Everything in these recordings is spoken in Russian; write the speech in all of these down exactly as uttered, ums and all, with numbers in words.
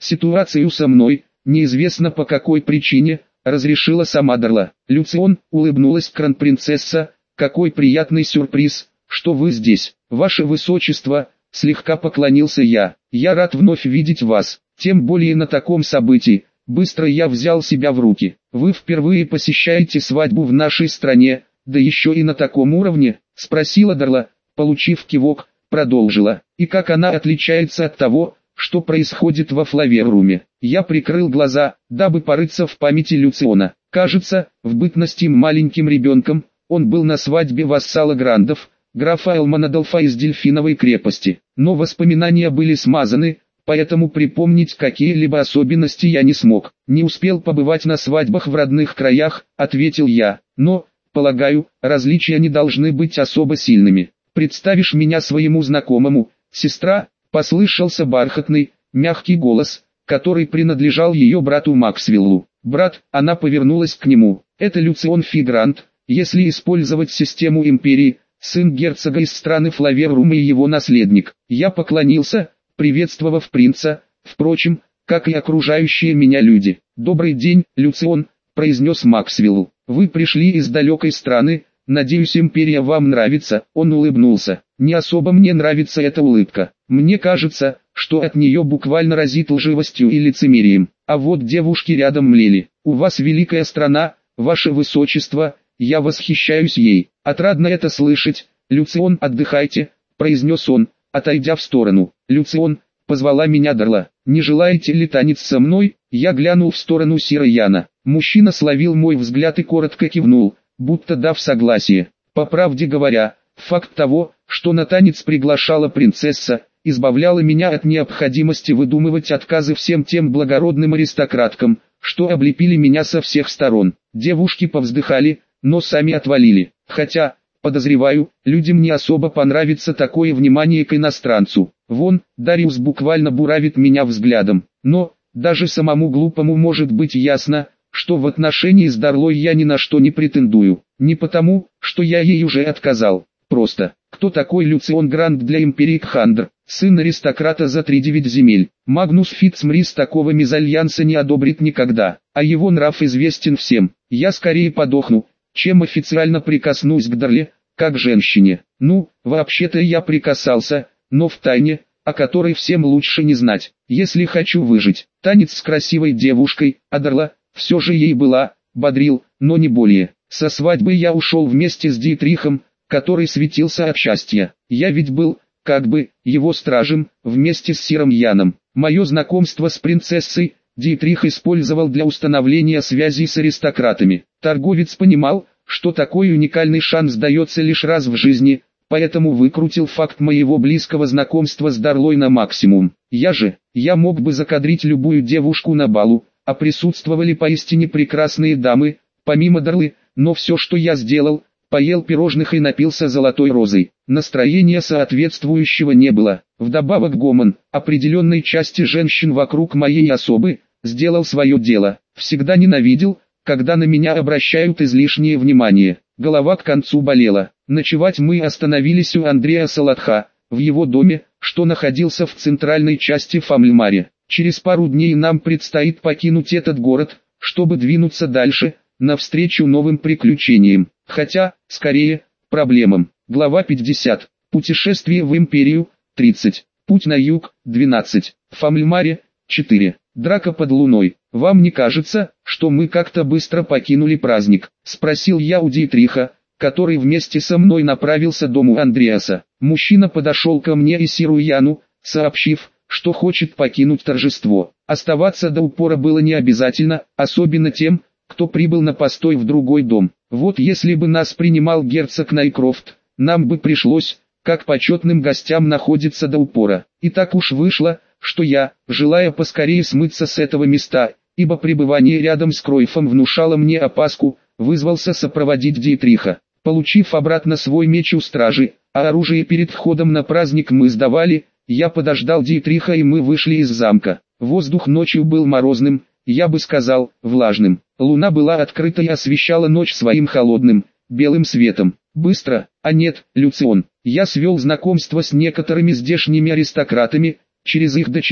Ситуацию со мной, неизвестно по какой причине, разрешила сама Дарла. Люцион, улыбнулась кронпринцесса, какой приятный сюрприз, что вы здесь, ваше высочество, слегка поклонился я. Я рад вновь видеть вас, тем более на таком событии. Быстро я взял себя в руки. Вы впервые посещаете свадьбу в нашей стране, да еще и на таком уровне, спросила Дарла, получив кивок, продолжила. И как она отличается от того, что происходит во Флаверруме? Я прикрыл глаза, дабы порыться в памяти Люциона. Кажется, в бытности маленьким ребенком, он был на свадьбе вассала Грандов, графа Элманадолфа из Дельфиновой крепости. Но воспоминания были смазаны, поэтому припомнить какие-либо особенности я не смог. Не успел побывать на свадьбах в родных краях, ответил я, но, полагаю, различия не должны быть особо сильными. Представишь меня своему знакомому, сестра? Послышался бархатный, мягкий голос, который принадлежал ее брату Максвеллу. Брат, она повернулась к нему. Это Люцион Фигрант, если использовать систему Империи, сын герцога из страны Флаверрума и его наследник. Я поклонился, приветствовав принца, впрочем, как и окружающие меня люди. «Добрый день, Люцион», — произнес Максвелл. «Вы пришли из далекой страны, надеюсь, Империя вам нравится». Он улыбнулся. «Не особо мне нравится эта улыбка. Мне кажется, что от нее буквально разит лживостью и лицемерием. А вот девушки рядом млели. У вас великая страна, ваше высочество, я восхищаюсь ей. Отрадно это слышать. Люцион, отдыхайте», — произнес он, отойдя в сторону. «Люцион», — позвала меня Дарла, — «не желаете ли танец со мной?» Я глянул в сторону Сира Яна. Мужчина словил мой взгляд и коротко кивнул, будто дав согласие. По правде говоря, факт того, что на танец приглашала принцесса, избавляла меня от необходимости выдумывать отказы всем тем благородным аристократкам, что облепили меня со всех сторон. Девушки повздыхали, но сами отвалили. Хотя, подозреваю, людям не особо понравится такое внимание к иностранцу. Вон, Дариус буквально буравит меня взглядом. Но, даже самому глупому может быть ясно, что в отношении с Дарлой я ни на что не претендую. Не потому, что я ей уже отказал. Просто, кто такой Люцион Грант для Империи Кхандр, сын аристократа за тридевять земель? Магнус Фитцмрис такого мезальянса не одобрит никогда, а его нрав известен всем. Я скорее подохну, чем официально прикоснусь к Дарле, как женщине. Ну, вообще-то я прикасался, но в тайне, о которой всем лучше не знать, если хочу выжить. Танец с красивой девушкой, а Дарла, все же ей была, бодрил, но не более. Со свадьбы я ушел вместе с Дитрихом, который светился от счастья. Я ведь был, как бы, его стражем, вместе с Сиром Яном. Мое знакомство с принцессой Дитрих использовал для установления связей с аристократами. Торговец понимал, что такой уникальный шанс дается лишь раз в жизни, поэтому выкрутил факт моего близкого знакомства с Дарлой на максимум. Я же, я мог бы закадрить любую девушку на балу, а присутствовали поистине прекрасные дамы, помимо Дарлы, но все, что я сделал, поел пирожных и напился золотой розой. Настроения соответствующего не было. Вдобавок гомон определенной части женщин вокруг моей особы сделал свое дело. Всегда ненавидел, когда на меня обращают излишнее внимание. Голова к концу болела. Ночевать мы остановились у Андрея Салатха, в его доме, что находился в центральной части Фамльмаре. Через пару дней нам предстоит покинуть этот город, чтобы двинуться дальше, навстречу новым приключениям. Хотя, скорее, проблемам. Глава пятьдесят. Путешествие в Империю. тридцать. Путь на юг. двенадцать. Фамльмаре. четыре. Драка под луной. «Вам не кажется, что мы как-то быстро покинули праздник?» — спросил я у Дитриха, который вместе со мной направился к дому Андреаса. Мужчина подошел ко мне и Сиру Яну, сообщив, что хочет покинуть торжество. Оставаться до упора было не обязательно, особенно тем, кто прибыл на постой в другой дом. Вот если бы нас принимал герцог Найкрофт, нам бы пришлось, как почетным гостям, находиться до упора. И так уж вышло, что я, желая поскорее смыться с этого места, ибо пребывание рядом с Кройфом внушало мне опаску, вызвался сопроводить Дитриха. Получив обратно свой меч у стражи, а оружие перед входом на праздник мы сдавали, я подождал Дитриха и мы вышли из замка. Воздух ночью был морозным, я бы сказал, влажным. Луна была открыта и освещала ночь своим холодным, белым светом. Быстро, а нет, Люцион. Я свел знакомство с некоторыми здешними аристократами, через их дочерей,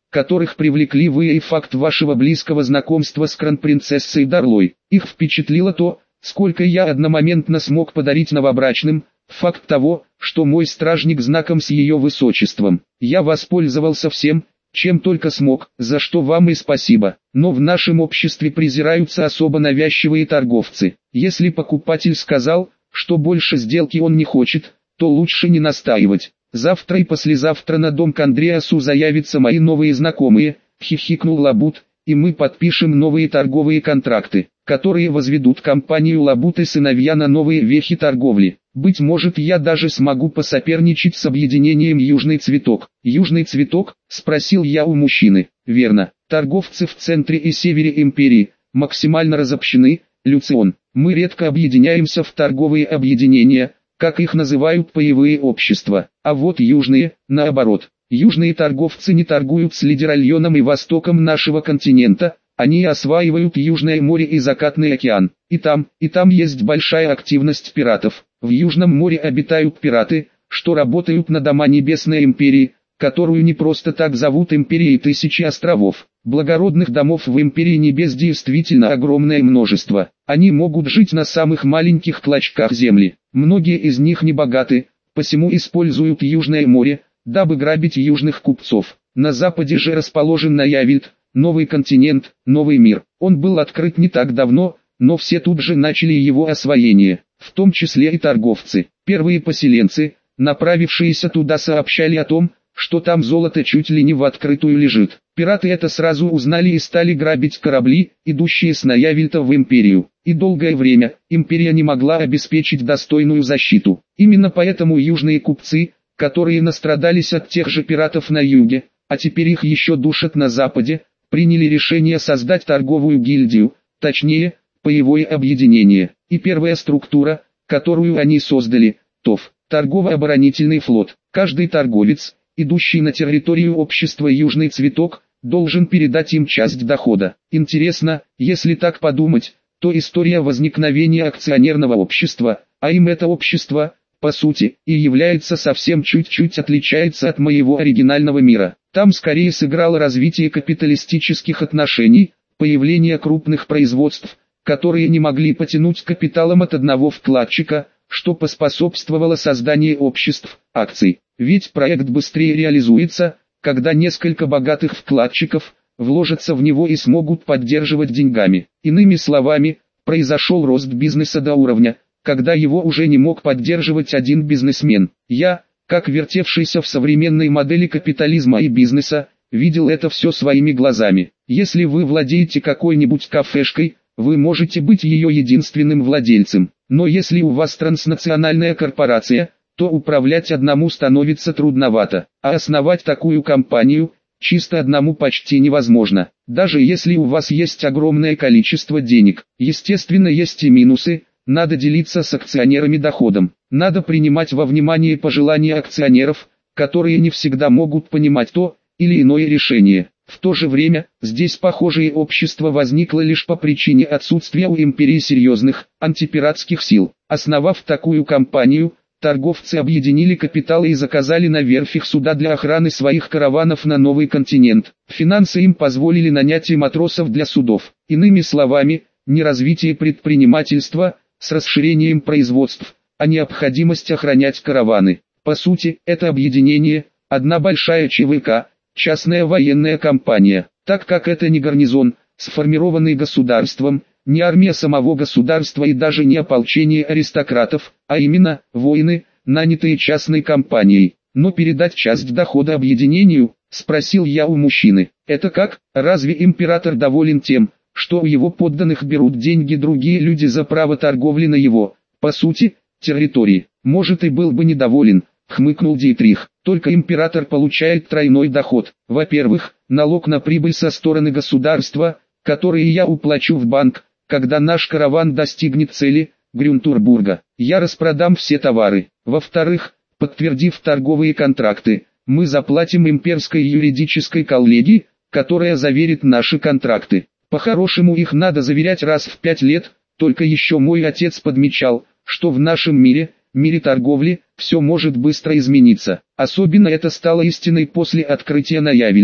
которых привлекли вы и факт вашего близкого знакомства с кронпринцессой Дарлой. Их впечатлило то, сколько я одномоментно смог подарить новобрачным, факт того, что мой стражник знаком с ее высочеством. Я воспользовался всем, чем только смог, за что вам и спасибо. Но в нашем обществе презираются особо навязчивые торговцы. Если покупатель сказал, что больше сделки он не хочет, то лучше не настаивать. Завтра и послезавтра на дом к Андреасу заявятся мои новые знакомые, хихикнул Лабут, и мы подпишем новые торговые контракты, которые возведут компанию Лабут и сыновья на новые вехи торговли. Быть может, я даже смогу посоперничать с объединением Южный Цветок. Южный Цветок? Спросил я у мужчины. Верно, торговцы в центре и севере империи максимально разобщены, Люцион. Мы редко объединяемся в торговые объединения, как их называют паевые общества, а вот южные, наоборот. Южные торговцы не торгуют с Лидеральоном и востоком нашего континента, они осваивают Южное море и Закатный океан. И там, и там есть большая активность пиратов. В Южном море обитают пираты, что работают на дома Небесной Империи, которую не просто так зовут Империей Тысячи Островов. Благородных домов в Империи Небес действительно огромное множество. Они могут жить на самых маленьких клочках земли. Многие из них не богаты, посему используют Южное море, дабы грабить южных купцов. На западе же расположен Наявильт, новый континент, новый мир. Он был открыт не так давно, но все тут же начали его освоение, в том числе и торговцы. Первые поселенцы, направившиеся туда, сообщали о том, что там золото чуть ли не в открытую лежит. Пираты это сразу узнали и стали грабить корабли, идущие с Наявильта в Империю. И долгое время Империя не могла обеспечить достойную защиту. Именно поэтому южные купцы, которые настрадались от тех же пиратов на юге, а теперь их еще душат на западе, приняли решение создать торговую гильдию, точнее, паевое объединение. И первая структура, которую они создали, ТОВ, торгово-оборонительный флот. Каждый торговец, идущий на территорию общества Южный Цветок, должен передать им часть дохода. Интересно, если так подумать, то история возникновения акционерного общества, а им это общество, по сути, и является совсем чуть-чуть отличается от моего оригинального мира. Там скорее сыграло развитие капиталистических отношений, появление крупных производств, которые не могли потянуть капиталом от одного вкладчика, что поспособствовало созданию обществ, акций. Ведь проект быстрее реализуется, когда несколько богатых вкладчиков вложатся в него и смогут поддерживать деньгами. Иными словами, произошел рост бизнеса до уровня, когда его уже не мог поддерживать один бизнесмен. Я, как вертевшийся в современной модели капитализма и бизнеса, видел это все своими глазами. Если вы владеете какой-нибудь кафешкой, вы можете быть ее единственным владельцем. Но если у вас транснациональная корпорация, то управлять одному становится трудновато, а основать такую компанию, чисто одному почти невозможно. Даже если у вас есть огромное количество денег, естественно есть и минусы, надо делиться с акционерами доходом. Надо принимать во внимание пожелания акционеров, которые не всегда могут понимать то или иное решение. В то же время, здесь похожее общество возникло лишь по причине отсутствия у империи серьезных, антипиратских сил. Основав такую компанию, торговцы объединили капиталы и заказали на верфях суда для охраны своих караванов на новый континент. Финансы им позволили нанять и матросов для судов. Иными словами, не развитие предпринимательства, с расширением производств, а необходимость охранять караваны. По сути, это объединение, одна большая ЧВК, частная военная компания, так как это не гарнизон, сформированный государством, не армия самого государства и даже не ополчение аристократов, а именно, воины, нанятые частной компанией. Но передать часть дохода объединению, спросил я у мужчины. Это как? Разве император доволен тем, что у его подданных берут деньги другие люди за право торговли на его, по сути, территории? Может, и был бы недоволен, хмыкнул Дитрих. Только император получает тройной доход. Во-первых, налог на прибыль со стороны государства, который я уплачу в банк, когда наш караван достигнет цели, Грюнтурбурга. Я распродам все товары. Во-вторых, подтвердив торговые контракты, мы заплатим имперской юридической коллегии, которая заверит наши контракты. По-хорошему их надо заверять раз в пять лет, только еще мой отец подмечал, что в нашем мире, мире торговли, все может быстро измениться. Особенно это стало истиной после открытия Наявильта.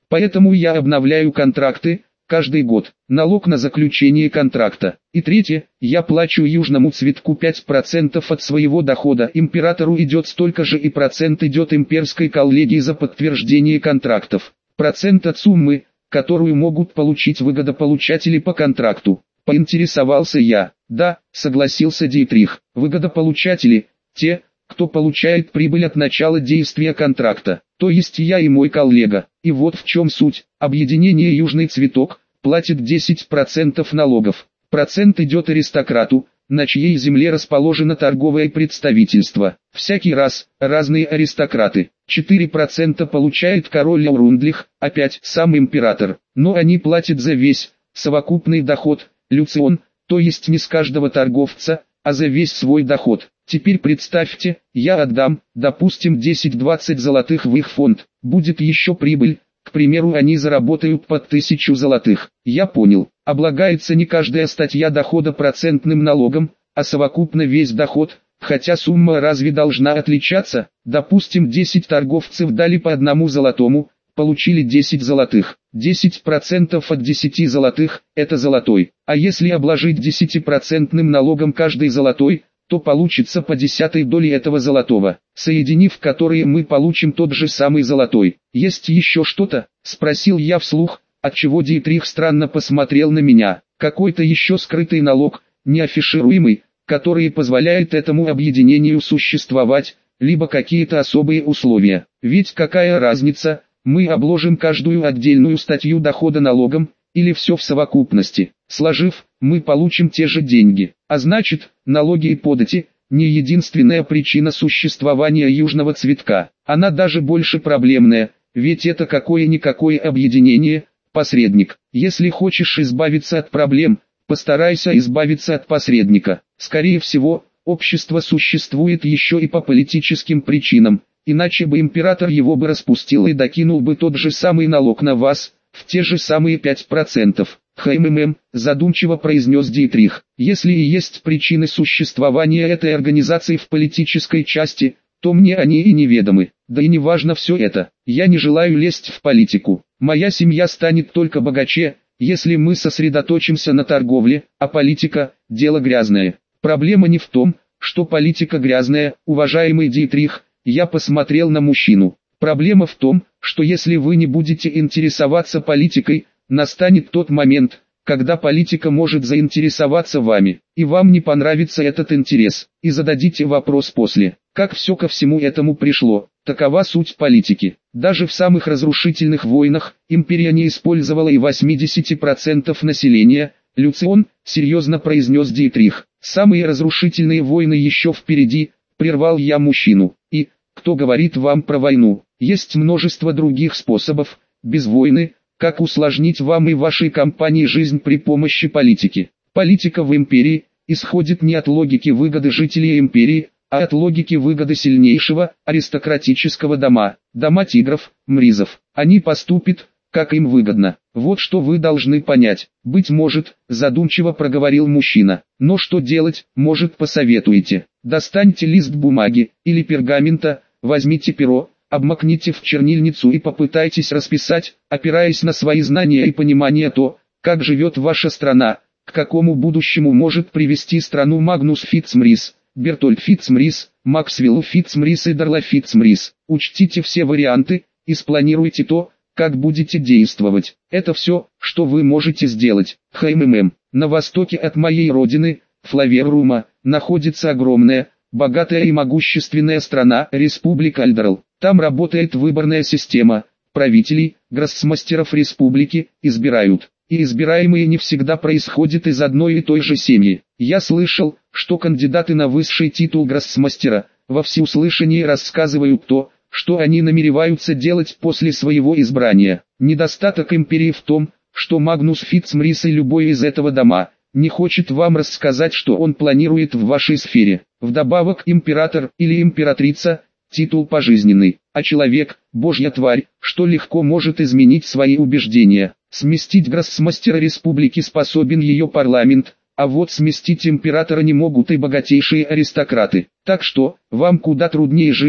Поэтому я обновляю контракты каждый год. Налог на заключение контракта. И третье, я плачу южному цветку пять процентов от своего дохода. Императору идет столько же и процент идет имперской коллегии за подтверждение контрактов. Процент от суммы, которую могут получить выгодополучатели по контракту. Поинтересовался я. Да, согласился Дитрих. Выгодополучатели, те, кто получает прибыль от начала действия контракта, то есть я и мой коллега. И вот в чем суть. Объединение «Южный цветок» платит десять процентов налогов. Процент идет аристократу, на чьей земле расположено торговое представительство. Всякий раз, разные аристократы. четыре процента получает король Аурундлих, опять сам император. Но они платят за весь, совокупный доход, Люцион, то есть не с каждого торговца, а за весь свой доход. Теперь представьте, я отдам, допустим, десять-двадцать золотых в их фонд, будет еще прибыль, к примеру, они заработают под тысячу золотых. Я понял, облагается не каждая статья дохода процентным налогом, а совокупно весь доход, хотя сумма разве должна отличаться? Допустим, десять торговцев дали по одному золотому, получили десять золотых. десять процентов от десяти золотых – это золотой. А если обложить десятипроцентным налогом каждый золотой, то получится по десятой доле этого золотого, соединив которые мы получим тот же самый золотой. Есть еще что-то? Спросил я вслух, отчего Дитрих странно посмотрел на меня. Какой-то еще скрытый налог, неафишируемый, который позволяет этому объединению существовать, либо какие-то особые условия. Ведь какая разница, мы обложим каждую отдельную статью дохода налогом, или все в совокупности. Сложив, мы получим те же деньги. А значит, налоги и подати – не единственная причина существования южного цветка. Она даже больше проблемная, ведь это какое-никакое объединение, посредник. Если хочешь избавиться от проблем, постарайся избавиться от посредника. Скорее всего, общество существует еще и по политическим причинам, иначе бы император его бы распустил и докинул бы тот же самый налог на вас, в те же самые пять процентов. «Хмм», задумчиво произнес Дитрих. «Если и есть причины существования этой организации в политической части, то мне они и неведомы. Да и не важно все это. Я не желаю лезть в политику. Моя семья станет только богаче, если мы сосредоточимся на торговле, а политика – дело грязное. Проблема не в том, что политика грязная, уважаемый Дитрих». Я посмотрел на мужчину. Проблема в том, что если вы не будете интересоваться политикой, настанет тот момент, когда политика может заинтересоваться вами, и вам не понравится этот интерес, и зададите вопрос после, как все ко всему этому пришло. Такова суть политики. Даже в самых разрушительных войнах, империя не использовала и восемьдесят процентов населения. «Люцион», серьезно произнес Дитрих, «самые разрушительные войны еще впереди», прервал я мужчину. «И, кто говорит вам про войну? Есть множество других способов, без войны, как усложнить вам и вашей компании жизнь при помощи политики. Политика в империи исходит не от логики выгоды жителей империи, а от логики выгоды сильнейшего, аристократического дома, дома тигров, мризов. Они поступят, как им выгодно. Вот что вы должны понять. Быть может, задумчиво проговорил мужчина. Но что делать, может, посоветуете? Достаньте лист бумаги или пергамента, возьмите перо, обмакните в чернильницу и попытайтесь расписать, опираясь на свои знания и понимание то, как живет ваша страна, к какому будущему может привести страну Магнус Фитцмрис, Бертольд Фитцмрис, Максвелл Фитцмрис и Дарла Фитцмрис. Учтите все варианты и спланируйте то, как будете действовать. Это все, что вы можете сделать. Хмм. На востоке от моей родины, Флаверрума, находится огромная, богатая и могущественная страна, Республика Альдарл. Там работает выборная система, правителей, гроссмастеров республики, избирают. И избираемые не всегда происходят из одной и той же семьи. Я слышал, что кандидаты на высший титул гроссмастера, во всеуслышание рассказывают то, что они намереваются делать после своего избрания. Недостаток империи в том, что Магнус Фитцмрис и любой из этого дома не хочет вам рассказать, что он планирует в вашей сфере. Вдобавок император или императрица – титул пожизненный, а человек – божья тварь, что легко может изменить свои убеждения. Сместить гроссмастера республики способен ее парламент, а вот сместить императора не могут и богатейшие аристократы. Так что, вам куда труднее жить,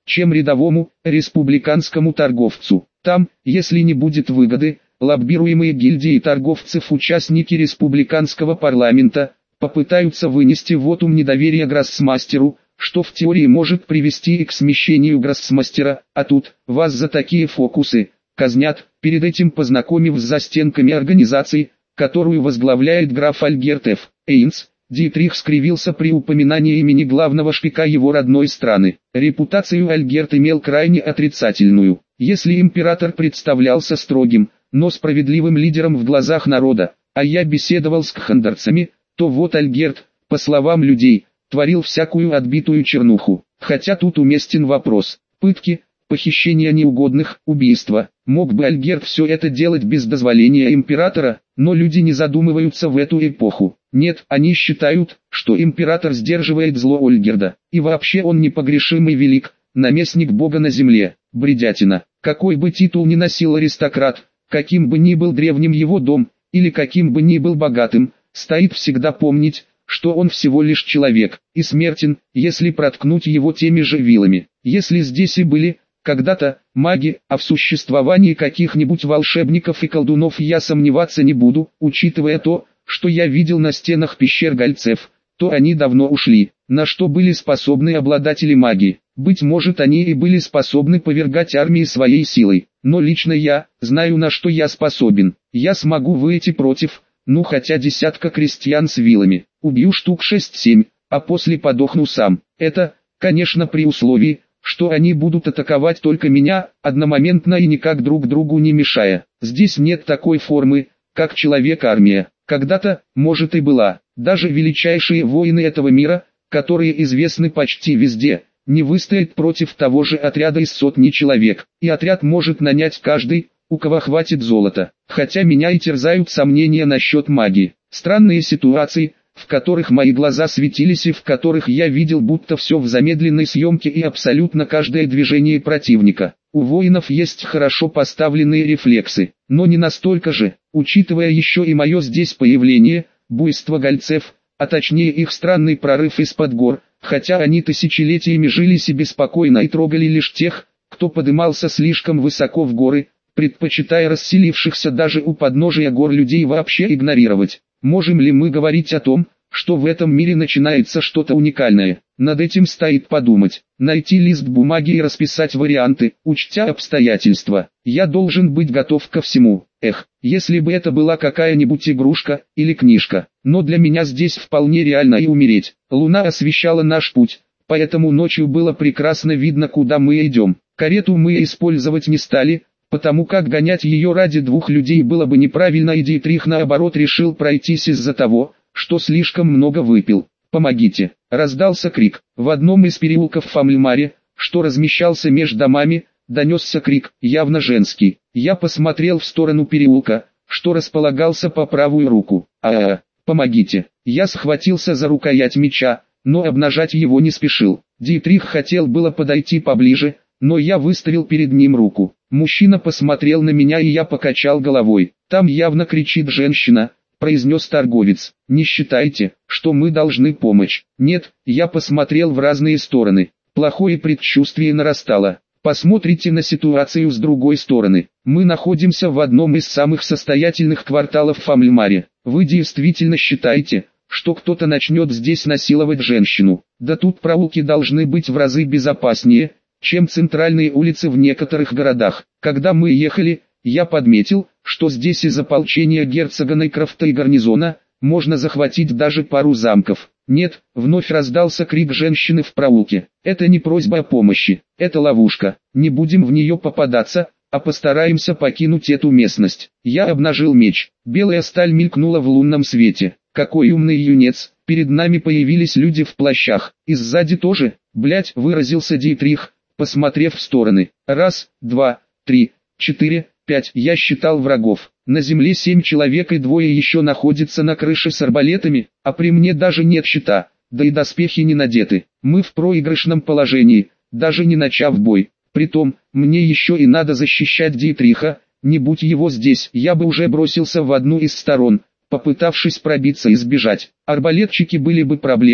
чем рядовому, республиканскому торговцу. Там, если не будет выгоды, лоббируемые гильдии торговцев участники республиканского парламента попытаются вынести вотум недоверия гроссмастеру, что в теории может привести и к смещению гроссмастера, а тут, вас за такие фокусы, казнят, перед этим познакомив с застенками организации, которую возглавляет граф Альгерт Ф. Эйнс. Дитрих скривился при упоминании имени главного шпика его родной страны. Репутацию Альгерт имел крайне отрицательную. Если император представлялся строгим, но справедливым лидером в глазах народа, а я беседовал с кхандерцами, то вот Альгерт, по словам людей, творил всякую отбитую чернуху. Хотя тут уместен вопрос: пытки, похищение неугодных, убийства. Мог бы Альгерт все это делать без дозволения императора, но люди не задумываются в эту эпоху. Нет, они считают, что император сдерживает зло Ольгерда, и вообще он непогрешимый велик, наместник бога на земле. Бредятина. Какой бы титул ни носил аристократ, каким бы ни был древним его дом, или каким бы ни был богатым, стоит всегда помнить, что он всего лишь человек, и смертен, если проткнуть его теми же вилами. Если здесь и были когда-то маги, а в существовании каких-нибудь волшебников и колдунов я сомневаться не буду, учитывая то, что я видел на стенах пещер гальцев, то они давно ушли. На что были способны обладатели магии? Быть может, они и были способны повергать армии своей силой, но лично я знаю, на что я способен. Я смогу выйти против, ну хотя десятка крестьян с вилами, убью штук шесть-семь, а после подохну сам. Это, конечно, при условии, что они будут атаковать только меня, одномоментно и никак друг другу не мешая. Здесь нет такой формы, как человек-армия. Когда-то, может, и была. Даже величайшие воины этого мира, которые известны почти везде, не выстоят против того же отряда из сотни человек. И отряд может нанять каждый, у кого хватит золота. Хотя меня и терзают сомнения насчет магии. Странные ситуации, в которых мои глаза светились и в которых я видел будто все в замедленной съемке и абсолютно каждое движение противника. У воинов есть хорошо поставленные рефлексы, но не настолько же, учитывая еще и мое здесь появление, буйство гальцев, а точнее их странный прорыв из-под гор, хотя они тысячелетиями жили себе спокойно и трогали лишь тех, кто подымался слишком высоко в горы, предпочитая расселившихся даже у подножия гор людей вообще игнорировать. Можем ли мы говорить о том, что в этом мире начинается что-то уникальное? Над этим стоит подумать, найти лист бумаги и расписать варианты, учтя обстоятельства. Я должен быть готов ко всему. Эх, если бы это была какая-нибудь игрушка или книжка. Но для меня здесь вполне реально и умереть. Луна освещала наш путь, поэтому ночью было прекрасно видно, куда мы идем. Карету мы использовать не стали, потому как гонять ее ради двух людей было бы неправильно, и Дитрих наоборот решил пройтись из-за того, что слишком много выпил. «Помогите!» — раздался крик. В одном из переулков в Фамльмаре, что размещался между домами, донесся крик, явно женский. Я посмотрел в сторону переулка, что располагался по правую руку. «А-а-а! Помогите!» Я схватился за рукоять меча, но обнажать его не спешил. Дитрих хотел было подойти поближе, но я выставил перед ним руку. Мужчина посмотрел на меня, и я покачал головой. «Там явно кричит женщина», — произнес торговец. «Не считайте, что мы должны помочь». «Нет», — я посмотрел в разные стороны. Плохое предчувствие нарастало. Посмотрите на ситуацию с другой стороны. Мы находимся в одном из самых состоятельных кварталов Фамльмаре. Вы действительно считаете, что кто-то начнет здесь насиловать женщину? Да тут проулки должны быть в разы безопаснее, чем центральные улицы в некоторых городах. Когда мы ехали, я подметил, что здесь из ополчения герцога Нейкрофта и гарнизона можно захватить даже пару замков. Нет, вновь раздался крик женщины в проулке. Это не просьба о помощи, это ловушка. Не будем в нее попадаться, а постараемся покинуть эту местность. Я обнажил меч. Белая сталь мелькнула в лунном свете. Какой умный юнец. Перед нами появились люди в плащах. И сзади тоже, блять, выразился Дитрих, посмотрев в стороны. Раз, два, три, четыре, пять. Я считал врагов. На земле семь человек и двое еще находятся на крыше с арбалетами, а при мне даже нет щита, да и доспехи не надеты. Мы в проигрышном положении, даже не начав бой. Притом, мне еще и надо защищать Дитриха, не будь его здесь, я бы уже бросился в одну из сторон, попытавшись пробиться и сбежать. Арбалетчики были бы проблемой,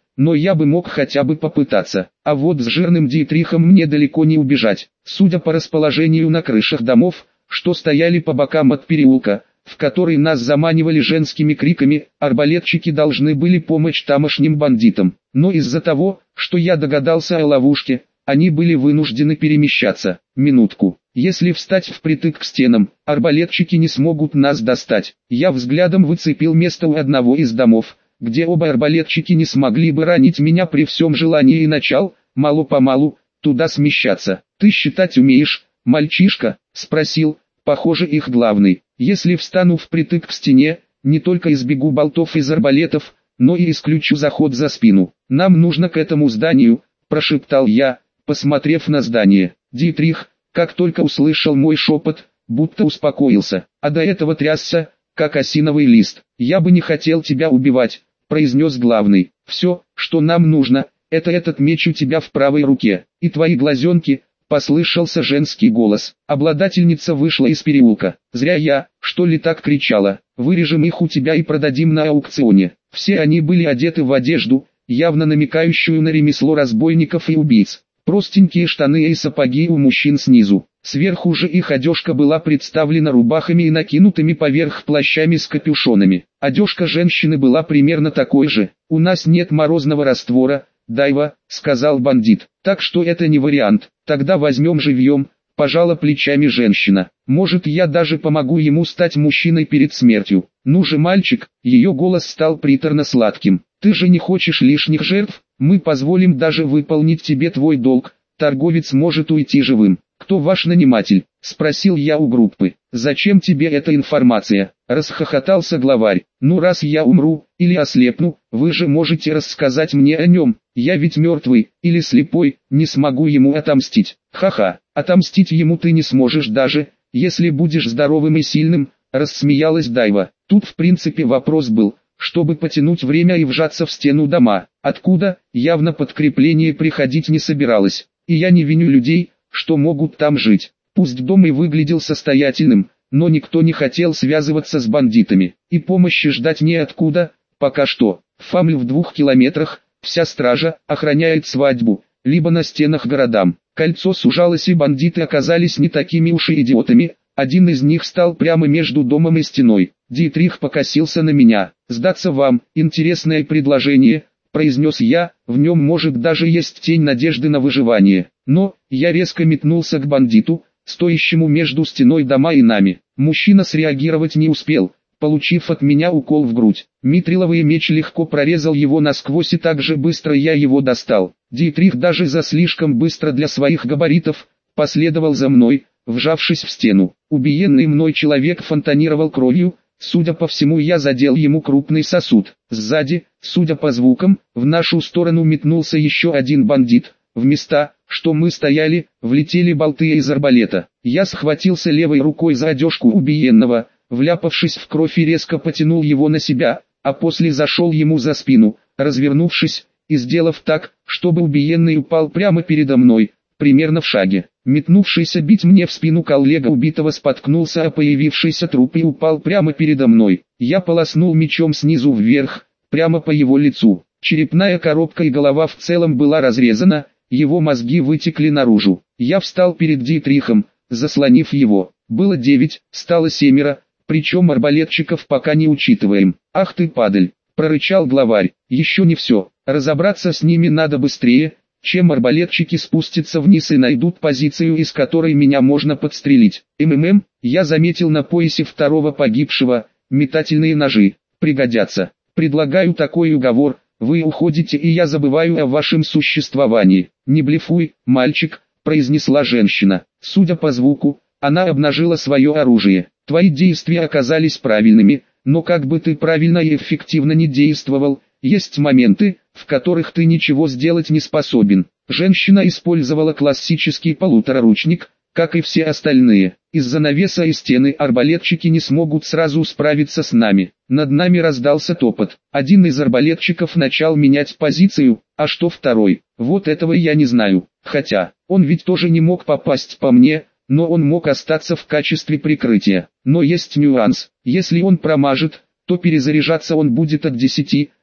но я бы мог хотя бы попытаться. А вот с жирным Дитрихом мне далеко не убежать. Судя по расположению на крышах домов, что стояли по бокам от переулка, в который нас заманивали женскими криками, арбалетчики должны были помочь тамошним бандитам. Но из-за того, что я догадался о ловушке, они были вынуждены перемещаться. Минутку. Если встать впритык к стенам, арбалетчики не смогут нас достать. Я взглядом выцепил место у одного из домов, где оба арбалетчики не смогли бы ранить меня при всем желании, и начал, мало-помалу, туда смещаться. «Ты считать умеешь, мальчишка?» — спросил, похоже, их главный. «Если встану впритык к стене, не только избегу болтов из арбалетов, но и исключу заход за спину. Нам нужно к этому зданию», — прошептал я, посмотрев на здание. Дитрих, как только услышал мой шепот, будто успокоился, а до этого трясся, как осиновый лист. «Я бы не хотел тебя убивать», — произнес главный. «Все, что нам нужно, это этот меч у тебя в правой руке, и твои глазенки», — послышался женский голос. Обладательница вышла из переулка. «Зря я, что ли, так кричала. Вырежем их у тебя и продадим на аукционе». Все они были одеты в одежду, явно намекающую на ремесло разбойников и убийц. Простенькие штаны и сапоги у мужчин снизу. Сверху же их одежка была представлена рубахами и накинутыми поверх плащами с капюшонами. Одежка женщины была примерно такой же. «У нас нет морозного раствора, Дайва», — сказал бандит. «Так что это не вариант. Тогда возьмем живьем», — пожала плечами женщина. «Может, я даже помогу ему стать мужчиной перед смертью». «Ну же, мальчик», — ее голос стал приторно-сладким. «Ты же не хочешь лишних жертв? Мы позволим даже выполнить тебе твой долг. Торговец может уйти живым». «Кто ваш наниматель?» — спросил я у группы. «Зачем тебе эта информация?» — расхохотался главарь. «Ну, раз я умру, или ослепну, вы же можете рассказать мне о нем. Я ведь мертвый, или слепой, не смогу ему отомстить». «Ха-ха, отомстить ему ты не сможешь даже, если будешь здоровым и сильным», — рассмеялась Дайва. Тут в принципе вопрос был, чтобы потянуть время и вжаться в стену дома. Откуда, явно подкрепление приходить не собиралось. И я не виню людей, что могут там жить. Пусть дом и выглядел состоятельным, но никто не хотел связываться с бандитами. И помощи ждать неоткуда, пока что. Фамль в двух километрах, вся стража охраняет свадьбу, либо на стенах городам. Кольцо сужалось, и бандиты оказались не такими уж и идиотами. Один из них стал прямо между домом и стеной. Дитрих покосился на меня. «Сдаться вам, интересное предложение», — произнес я, «в нем может даже есть тень надежды на выживание». Но, я резко метнулся к бандиту, стоящему между стеной дома и нами. Мужчина среагировать не успел, получив от меня укол в грудь. Митриловый меч легко прорезал его насквозь, и так же быстро я его достал. Дитрих даже за слишком быстро для своих габаритов последовал за мной, вжавшись в стену. Убиенный мной человек фонтанировал кровью. Судя по всему, я задел ему крупный сосуд. Сзади, судя по звукам, в нашу сторону метнулся еще один бандит. В места, что мы стояли, влетели болты из арбалета. Я схватился левой рукой за одежку убиенного, вляпавшись в кровь, и резко потянул его на себя, а после зашел ему за спину, развернувшись и сделав так, чтобы убиенный упал прямо передо мной, примерно в шаге. Метнувшийся бить мне в спину коллега убитого споткнулся о появившийся труп и упал прямо передо мной. Я полоснул мечом снизу вверх, прямо по его лицу. Черепная коробка и голова в целом была разрезана, его мозги вытекли наружу. Я встал перед Дитрихом, заслонив его. Было девять, стало семеро, причем арбалетчиков пока не учитываем. «Ах ты падаль!» — прорычал главарь. «Еще не все, разобраться с ними надо быстрее, чем арбалетчики спустятся вниз и найдут позицию, из которой меня можно подстрелить». МММ, я заметил на поясе второго погибшего, метательные ножи, пригодятся. Предлагаю такой уговор: вы уходите, и я забываю о вашем существовании. «Не блефуй, мальчик», — произнесла женщина. Судя по звуку, она обнажила свое оружие. «Твои действия оказались правильными, но как бы ты правильно и эффективно не действовал, есть моменты, в которых ты ничего сделать не способен». Женщина использовала классический полутораручник, как и все остальные. Из-за навеса и стены арбалетчики не смогут сразу справиться с нами. Над нами раздался топот. Один из арбалетчиков начал менять позицию, а что второй? Вот этого я не знаю. Хотя, он ведь тоже не мог попасть по мне, но он мог остаться в качестве прикрытия. Но есть нюанс: если он промажет, то перезаряжаться он будет от десяти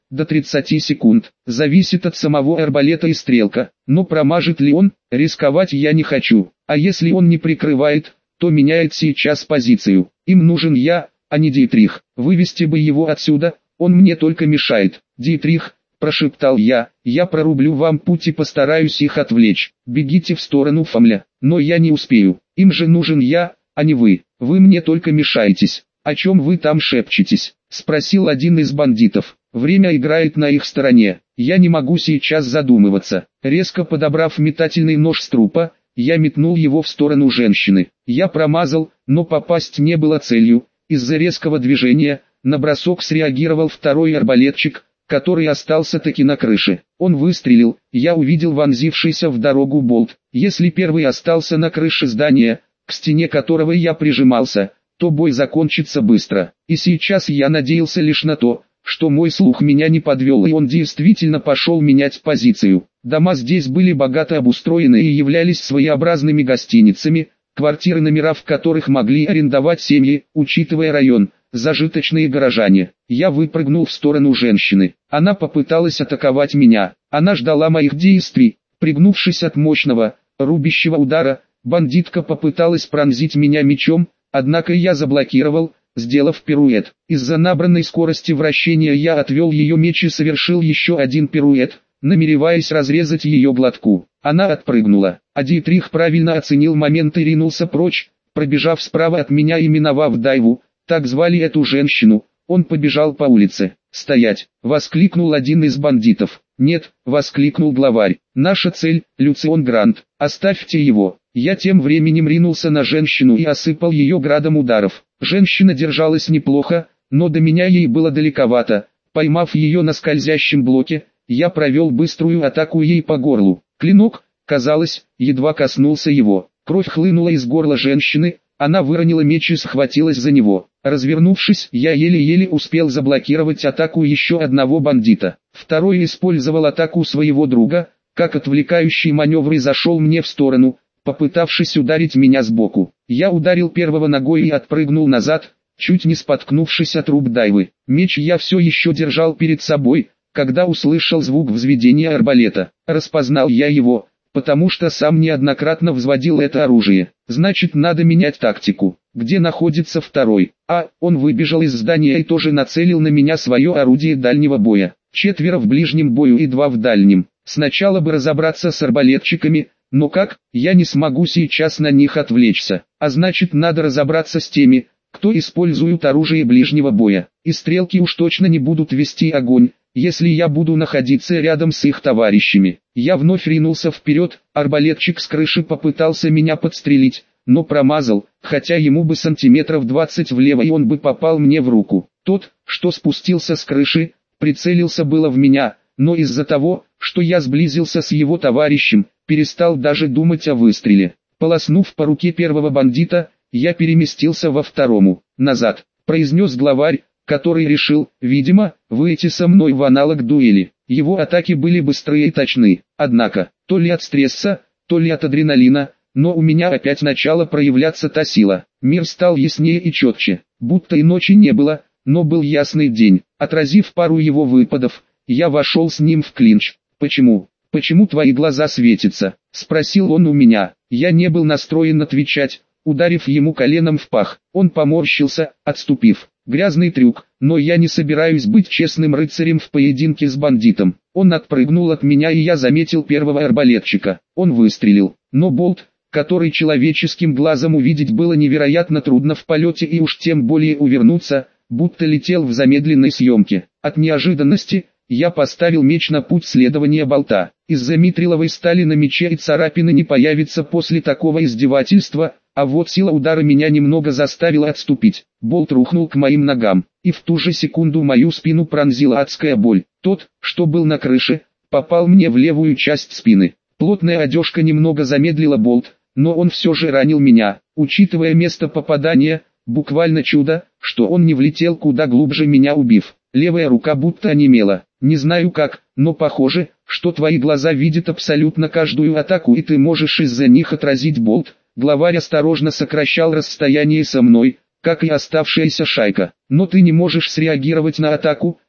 до тридцати секунд. Зависит от самого арбалета и стрелка, но промажет ли он, рисковать я не хочу. А если он не прикрывает, то меняет сейчас позицию. Им нужен я, а не Дитрих. Вывести бы его отсюда, он мне только мешает. Дитрих, прошептал я, я прорублю вам путь и постараюсь их отвлечь. Бегите в сторону Фомля, но я не успею. Им же нужен я, а не вы. Вы мне только мешаетесь. О чем вы там шепчетесь? Спросил один из бандитов. Время играет на их стороне. Я не могу сейчас задумываться. Резко подобрав метательный нож с трупа, я метнул его в сторону женщины. Я промазал, но попасть не было целью. Из-за резкого движения, на бросок среагировал второй арбалетчик, который остался таки на крыше. Он выстрелил, я увидел вонзившийся в дорогу болт. Если первый остался на крыше здания, к стене которого я прижимался, то бой закончится быстро. И сейчас я надеялся лишь на то, что мой слух меня не подвел и он действительно пошел менять позицию. Дома здесь были богато обустроены и являлись своеобразными гостиницами, квартиры, номера в которых могли арендовать семьи, учитывая район, зажиточные горожане. Я выпрыгнул в сторону женщины. Она попыталась атаковать меня. Она ждала моих действий. Пригнувшись от мощного, рубящего удара, бандитка попыталась пронзить меня мечом, однако я заблокировал, сделав пируэт. Из-за набранной скорости вращения я отвел ее меч и совершил еще один пируэт, намереваясь разрезать ее глотку. Она отпрыгнула, а Дитрих правильно оценил момент и ринулся прочь, пробежав справа от меня и миновав дайву, так звали эту женщину. Он побежал по улице. «Стоять!» — воскликнул один из бандитов. «Нет!» — воскликнул главарь. «Наша цель — Люцион Грант. Оставьте его!» Я тем временем ринулся на женщину и осыпал ее градом ударов. Женщина держалась неплохо, но до меня ей было далековато. Поймав ее на скользящем блоке, я провел быструю атаку ей по горлу. Клинок, казалось, едва коснулся его. Кровь хлынула из горла женщины, она выронила меч и схватилась за него. Развернувшись, я еле-еле успел заблокировать атаку еще одного бандита. Второй использовал атаку своего друга, как отвлекающий маневр и зашел мне в сторону, попытавшись ударить меня сбоку. Я ударил первого ногой и отпрыгнул назад, чуть не споткнувшись от руб дайвы. Меч я все еще держал перед собой, когда услышал звук взведения арбалета. Распознал я его, потому что сам неоднократно взводил это оружие. Значит, надо менять тактику. Где находится второй? А, он выбежал из здания и тоже нацелил на меня свое орудие дальнего боя. Четверо в ближнем бою и два в дальнем. Сначала бы разобраться с арбалетчиками, но как, я не смогу сейчас на них отвлечься. А значит, надо разобраться с теми, кто использует оружие ближнего боя. И стрелки уж точно не будут вести огонь, если я буду находиться рядом с их товарищами. Я вновь ринулся вперед, арбалетчик с крыши попытался меня подстрелить, но промазал, хотя ему бы сантиметров двадцать влево и он бы попал мне в руку. Тот, что спустился с крыши, прицелился было в меня, но из-за того, что я сблизился с его товарищем, перестал даже думать о выстреле. Полоснув по руке первого бандита, я переместился во второму. «Назад», — произнес главарь, который решил, видимо, выйти со мной в аналог дуэли. Его атаки были быстрые и точны. Однако, то ли от стресса, то ли от адреналина, но у меня опять начала проявляться та сила. Мир стал яснее и четче, будто и ночи не было, но был ясный день. Отразив пару его выпадов, я вошел с ним в клинч. «Почему? Почему твои глаза светятся?» — спросил он у меня. Я не был настроен отвечать, ударив ему коленом в пах. Он поморщился, отступив. Грязный трюк, но я не собираюсь быть честным рыцарем в поединке с бандитом. Он отпрыгнул от меня и я заметил первого арбалетчика. Он выстрелил, но болт, который человеческим глазом увидеть было невероятно трудно в полете и уж тем более увернуться, будто летел в замедленной съемке. От неожиданности я поставил меч на путь следования болта. Из-за митриловой стали на мече и царапины не появится после такого издевательства, а вот сила удара меня немного заставила отступить. Болт рухнул к моим ногам, и в ту же секунду мою спину пронзила адская боль. Тот, что был на крыше, попал мне в левую часть спины. Плотная одежка немного замедлила болт, но он все же ранил меня. Учитывая место попадания, буквально чудо, что он не влетел куда глубже меня, убив. Левая рука будто онемела. Не знаю как, но похоже, что твои глаза видят абсолютно каждую атаку и ты можешь из-за них отразить болт. Главарь осторожно сокращал расстояние со мной, как и оставшаяся шайка. Но ты не можешь среагировать на атаку,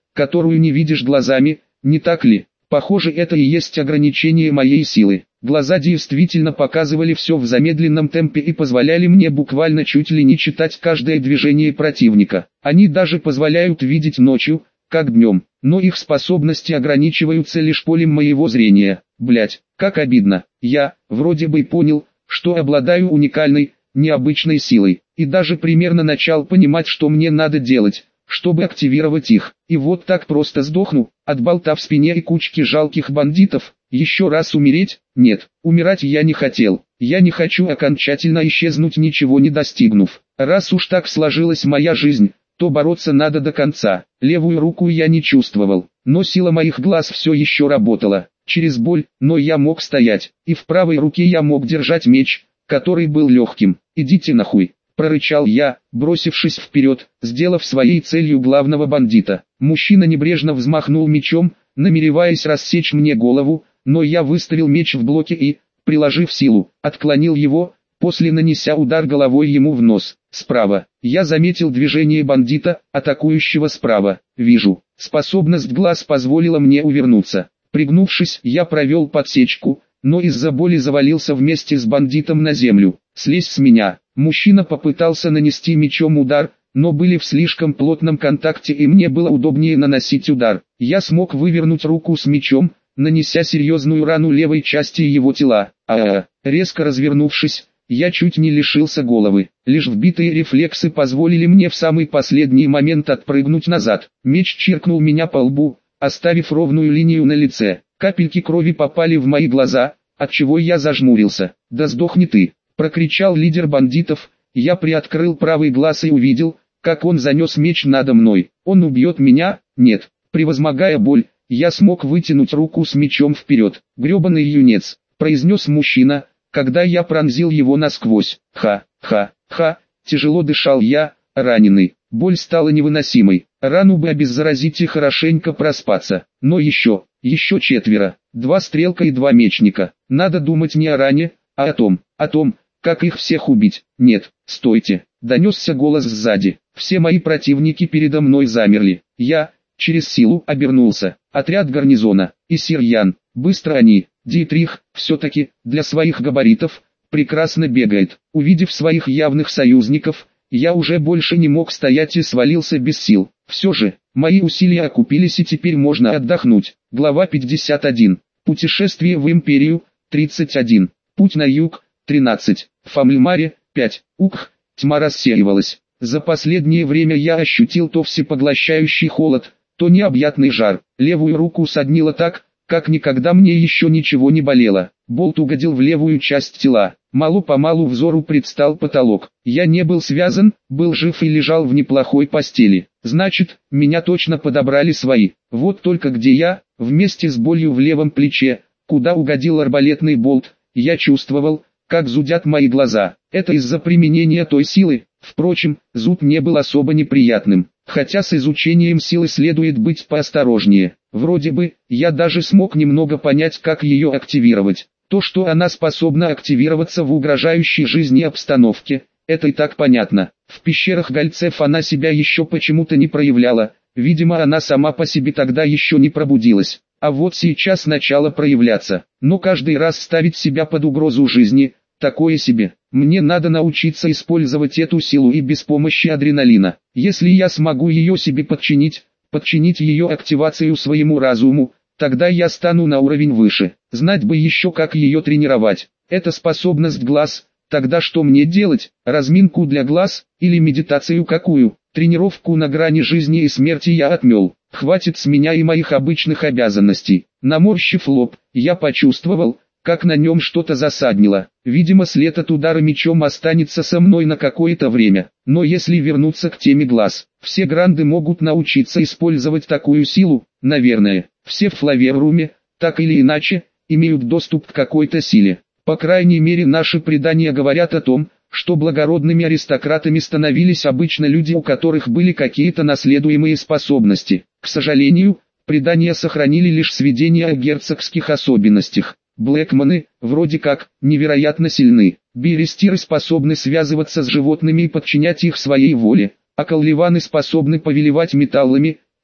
которую не видишь глазами, не так ли? Похоже, это и есть ограничение моей силы. Глаза действительно показывали все в замедленном темпе и позволяли мне буквально чуть ли не читать каждое движение противника. Они даже позволяют видеть ночью, как днем, но их способности ограничиваются лишь полем моего зрения. Блять, как обидно. Я, вроде бы понял, что обладаю уникальной, необычной силой, и даже примерно начал понимать, что мне надо делать, чтобы активировать их. И вот так просто сдохну, от болта в спине и кучки жалких бандитов. Еще раз умереть? Нет, умирать я не хотел. Я не хочу окончательно исчезнуть, ничего не достигнув. Раз уж так сложилась моя жизнь, то бороться надо до конца. Левую руку я не чувствовал, но сила моих глаз все еще работала. Через боль, но я мог стоять, и в правой руке я мог держать меч, который был легким. «Идите нахуй!» – прорычал я, бросившись вперед, сделав своей целью главного бандита. Мужчина небрежно взмахнул мечом, намереваясь рассечь мне голову, но я выставил меч в блоке и, приложив силу, отклонил его, после нанеся удар головой ему в нос. Справа. Я заметил движение бандита, атакующего справа. Вижу. Способность глаз позволила мне увернуться. Пригнувшись, я провел подсечку, но из-за боли завалился вместе с бандитом на землю. «Слезь с меня!» Мужчина попытался нанести мечом удар, но были в слишком плотном контакте и мне было удобнее наносить удар. Я смог вывернуть руку с мечом, нанеся серьезную рану левой части его тела. А-а-а! Резко развернувшись, я чуть не лишился головы. Лишь вбитые рефлексы позволили мне в самый последний момент отпрыгнуть назад. Меч чиркнул меня по лбу, оставив ровную линию на лице. Капельки крови попали в мои глаза, отчего я зажмурился. «Да сдохни ты!» – прокричал лидер бандитов. Я приоткрыл правый глаз и увидел, как он занес меч надо мной. Он убьет меня? Нет. Превозмогая боль, я смог вытянуть руку с мечом вперед. «Гребаный юнец», – произнес мужчина, когда я пронзил его насквозь. «Ха-ха-ха», тяжело дышал я, раненый. Боль стала невыносимой. Рану бы обеззаразить и хорошенько проспаться. Но еще, еще четверо. Два стрелка и два мечника. Надо думать не о ране, а о том, о том, как их всех убить. «Нет, стойте», — донесся голос сзади. Все мои противники передо мной замерли. Я, через силу, обернулся. Отряд гарнизона, и сир Ян. Быстро они. Дитрих, все-таки, для своих габаритов, прекрасно бегает. Увидев своих явных союзников, я уже больше не мог стоять и свалился без сил. Все же, мои усилия окупились и теперь можно отдохнуть. Глава пятьдесят один. Путешествие в Империю, тридцать один. Путь на юг, тринадцать. Фамльмаре, пять. Ух, тьма рассеивалась. За последнее время я ощутил то всепоглощающий холод, то необъятный жар. Левую руку соднило так, как никогда мне еще ничего не болело. Болт угодил в левую часть тела. Мало-помалу взору предстал потолок. Я не был связан, был жив и лежал в неплохой постели. Значит, меня точно подобрали свои. Вот только где я, вместе с болью в левом плече, куда угодил арбалетный болт, я чувствовал, как зудят мои глаза. Это из-за применения той силы. Впрочем, зуд не был особо неприятным. Хотя с изучением силы следует быть поосторожнее. Вроде бы, я даже смог немного понять, как ее активировать. То, что она способна активироваться в угрожающей жизни обстановке, это и так понятно. В пещерах Гальцев она себя еще почему-то не проявляла, видимо она сама по себе тогда еще не пробудилась. А вот сейчас начала проявляться, но каждый раз ставить себя под угрозу жизни, такое себе. Мне надо научиться использовать эту силу и без помощи адреналина. Если я смогу ее себе подчинить, подчинить ее активацию своему разуму, тогда я стану на уровень выше. Знать бы еще как ее тренировать. Это способность глаз. Тогда что мне делать? Разминку для глаз, или медитацию какую? Тренировку на грани жизни и смерти я отмел. Хватит с меня и моих обычных обязанностей. Наморщив лоб, я почувствовал, как на нем что-то засаднило. Видимо, след от удара мечом останется со мной на какое-то время. Но если вернуться к теме глаз, все гранды могут научиться использовать такую силу, наверное. Все в Флаверруме, так или иначе, имеют доступ к какой-то силе. По крайней мере, наши предания говорят о том, что благородными аристократами становились обычно люди, у которых были какие-то наследуемые способности. К сожалению, предания сохранили лишь сведения о герцогских особенностях. Блэкманы, вроде как, невероятно сильны. Берестиры способны связываться с животными и подчинять их своей воле, а колливаны способны повелевать металлами,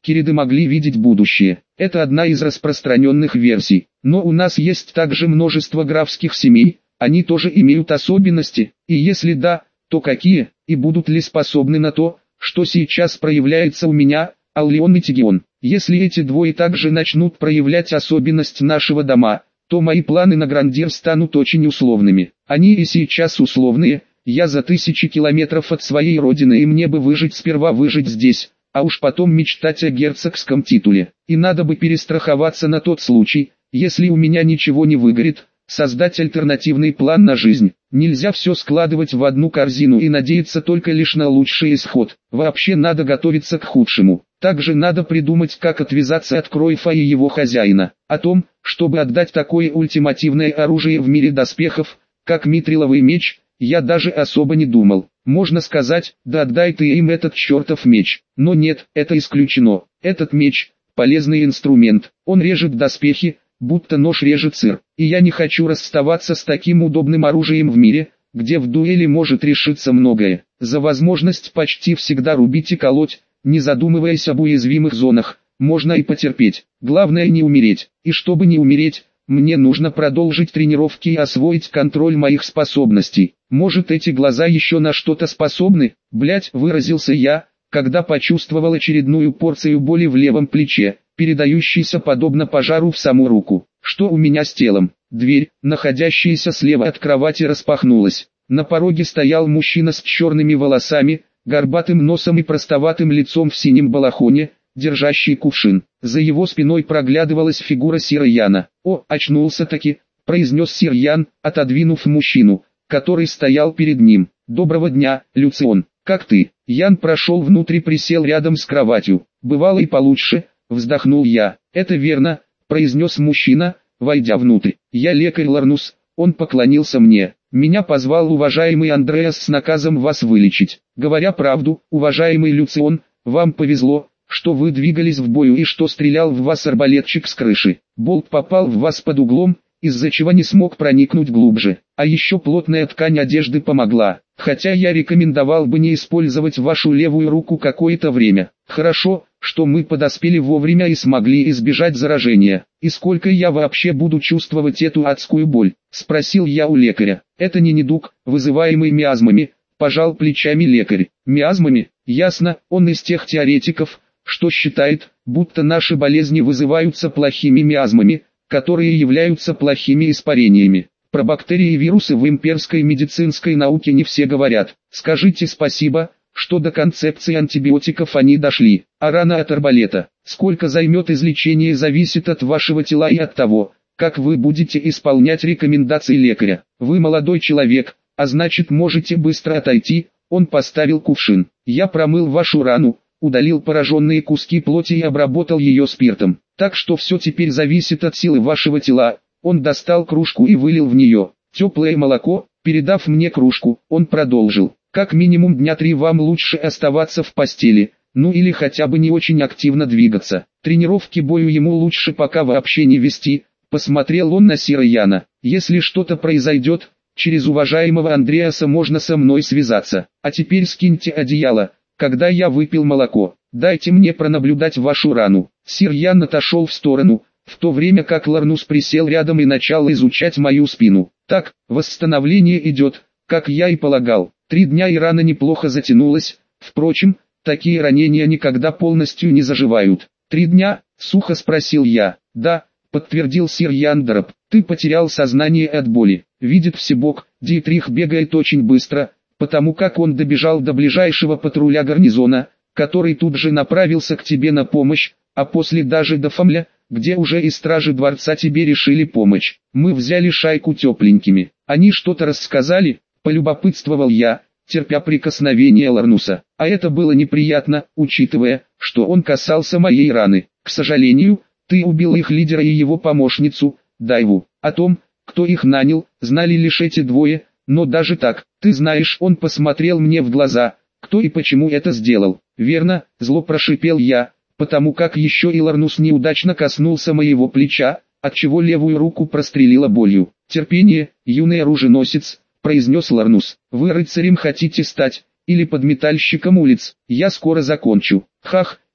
Кириды могли видеть будущее. Это одна из распространенных версий. Но у нас есть также множество графских семей, они тоже имеют особенности, и если да, то какие, и будут ли способны на то, что сейчас проявляется у меня, Аллион и Тигион. Если эти двое также начнут проявлять особенность нашего дома, то мои планы на Грандир станут очень условными. Они и сейчас условные, я за тысячи километров от своей родины и мне бы выжить сперва выжить здесь, а уж потом мечтать о герцогском титуле. И надо бы перестраховаться на тот случай, если у меня ничего не выгорит, создать альтернативный план на жизнь. Нельзя все складывать в одну корзину и надеяться только лишь на лучший исход. Вообще надо готовиться к худшему. Также надо придумать, как отвязаться от Кройфа и его хозяина. О том, чтобы отдать такое ультимативное оружие в мире доспехов, как митриловый меч, я даже особо не думал. Можно сказать, да отдай ты им этот чертов меч. Но нет, это исключено. Этот меч – полезный инструмент. Он режет доспехи, будто нож режет сыр. И я не хочу расставаться с таким удобным оружием в мире, где в дуэли может решиться многое. За возможность почти всегда рубить и колоть, не задумываясь об уязвимых зонах, можно и потерпеть. Главное не умереть. И чтобы не умереть, мне нужно продолжить тренировки и освоить контроль моих способностей. Может, эти глаза еще на что-то способны? Блять, выразился я, когда почувствовал очередную порцию боли в левом плече, передающейся подобно пожару в саму руку. Что у меня с телом? Дверь, находящаяся слева от кровати, распахнулась. На пороге стоял мужчина с черными волосами, горбатым носом и простоватым лицом в синем балахоне, держащий кувшин. За его спиной проглядывалась фигура Сирьяна. «О, очнулся-таки», — произнес Сирьян, отодвинув мужчину, который стоял перед ним. «Доброго дня, Люцион, как ты?» Ян прошел внутрь и присел рядом с кроватью. «Бывало и получше», — вздохнул я. «Это верно», — произнес мужчина, войдя внутрь. «Я лекарь Ларнус», — он поклонился мне. «Меня позвал уважаемый Андреас с наказом вас вылечить. Говоря правду, уважаемый Люцион, вам повезло, что вы двигались в бою и что стрелял в вас арбалетчик с крыши. Болт попал в вас под углом, из-за чего не смог проникнуть глубже. А еще плотная ткань одежды помогла, хотя я рекомендовал бы не использовать вашу левую руку какое-то время. Хорошо, что мы подоспели вовремя и смогли избежать заражения. И сколько я вообще буду чувствовать эту адскую боль?» — спросил я у лекаря. «Это не недуг, вызываемый миазмами», — пожал плечами лекарь. «Миазмами? Ясно, он из тех теоретиков, что считает, будто наши болезни вызываются плохими миазмами, которые являются плохими испарениями. Про бактерии и вирусы в имперской медицинской науке не все говорят. Скажите спасибо, что до концепции антибиотиков они дошли. А рана от арбалета, сколько займет излечение, зависит от вашего тела и от того, как вы будете исполнять рекомендации лекаря. Вы молодой человек, а значит можете быстро отойти». Он поставил кувшин. «Я промыл вашу рану, удалил пораженные куски плоти и обработал ее спиртом. Так что все теперь зависит от силы вашего тела». Он достал кружку и вылил в нее теплое молоко. Передав мне кружку, он продолжил. «Как минимум дня три вам лучше оставаться в постели, ну или хотя бы не очень активно двигаться. Тренировки бою ему лучше пока вообще не вести». Посмотрел он на Сирьяна. «Если что-то произойдет, через уважаемого Андреаса можно со мной связаться. А теперь скиньте одеяло, когда я выпил молоко. Дайте мне пронаблюдать вашу рану». Сирьян отошел в сторону, в то время как Ларнус присел рядом и начал изучать мою спину. «Так, восстановление идет, как я и полагал. Три дня и рана неплохо затянулась. Впрочем, такие ранения никогда полностью не заживают». «Три дня?» — сухо спросил я. «Да», — подтвердил Сирьян Дроп. «Ты потерял сознание от боли. Видит всебог, Дитрих бегает очень быстро, потому как он добежал до ближайшего патруля гарнизона, который тут же направился к тебе на помощь, а после даже до Фомля, где уже и стражи дворца тебе решили помочь. Мы взяли шайку тепленькими. Они что-то рассказали?» — полюбопытствовал я, терпя прикосновение Ларнуса. А это было неприятно, учитывая, что он касался моей раны. «К сожалению, ты убил их лидера и его помощницу, Дайву. О том, кто их нанял, знали лишь эти двое, но даже так, ты знаешь», — он посмотрел мне в глаза, «кто и почему это сделал». «Верно», — зло прошипел я, потому как еще и Ларнус неудачно коснулся моего плеча, отчего левую руку прострелило болью. «Терпение, юный оруженосец», — произнес Ларнус. «Вы рыцарем хотите стать, или подметальщиком улиц? Я скоро закончу». «Хах»,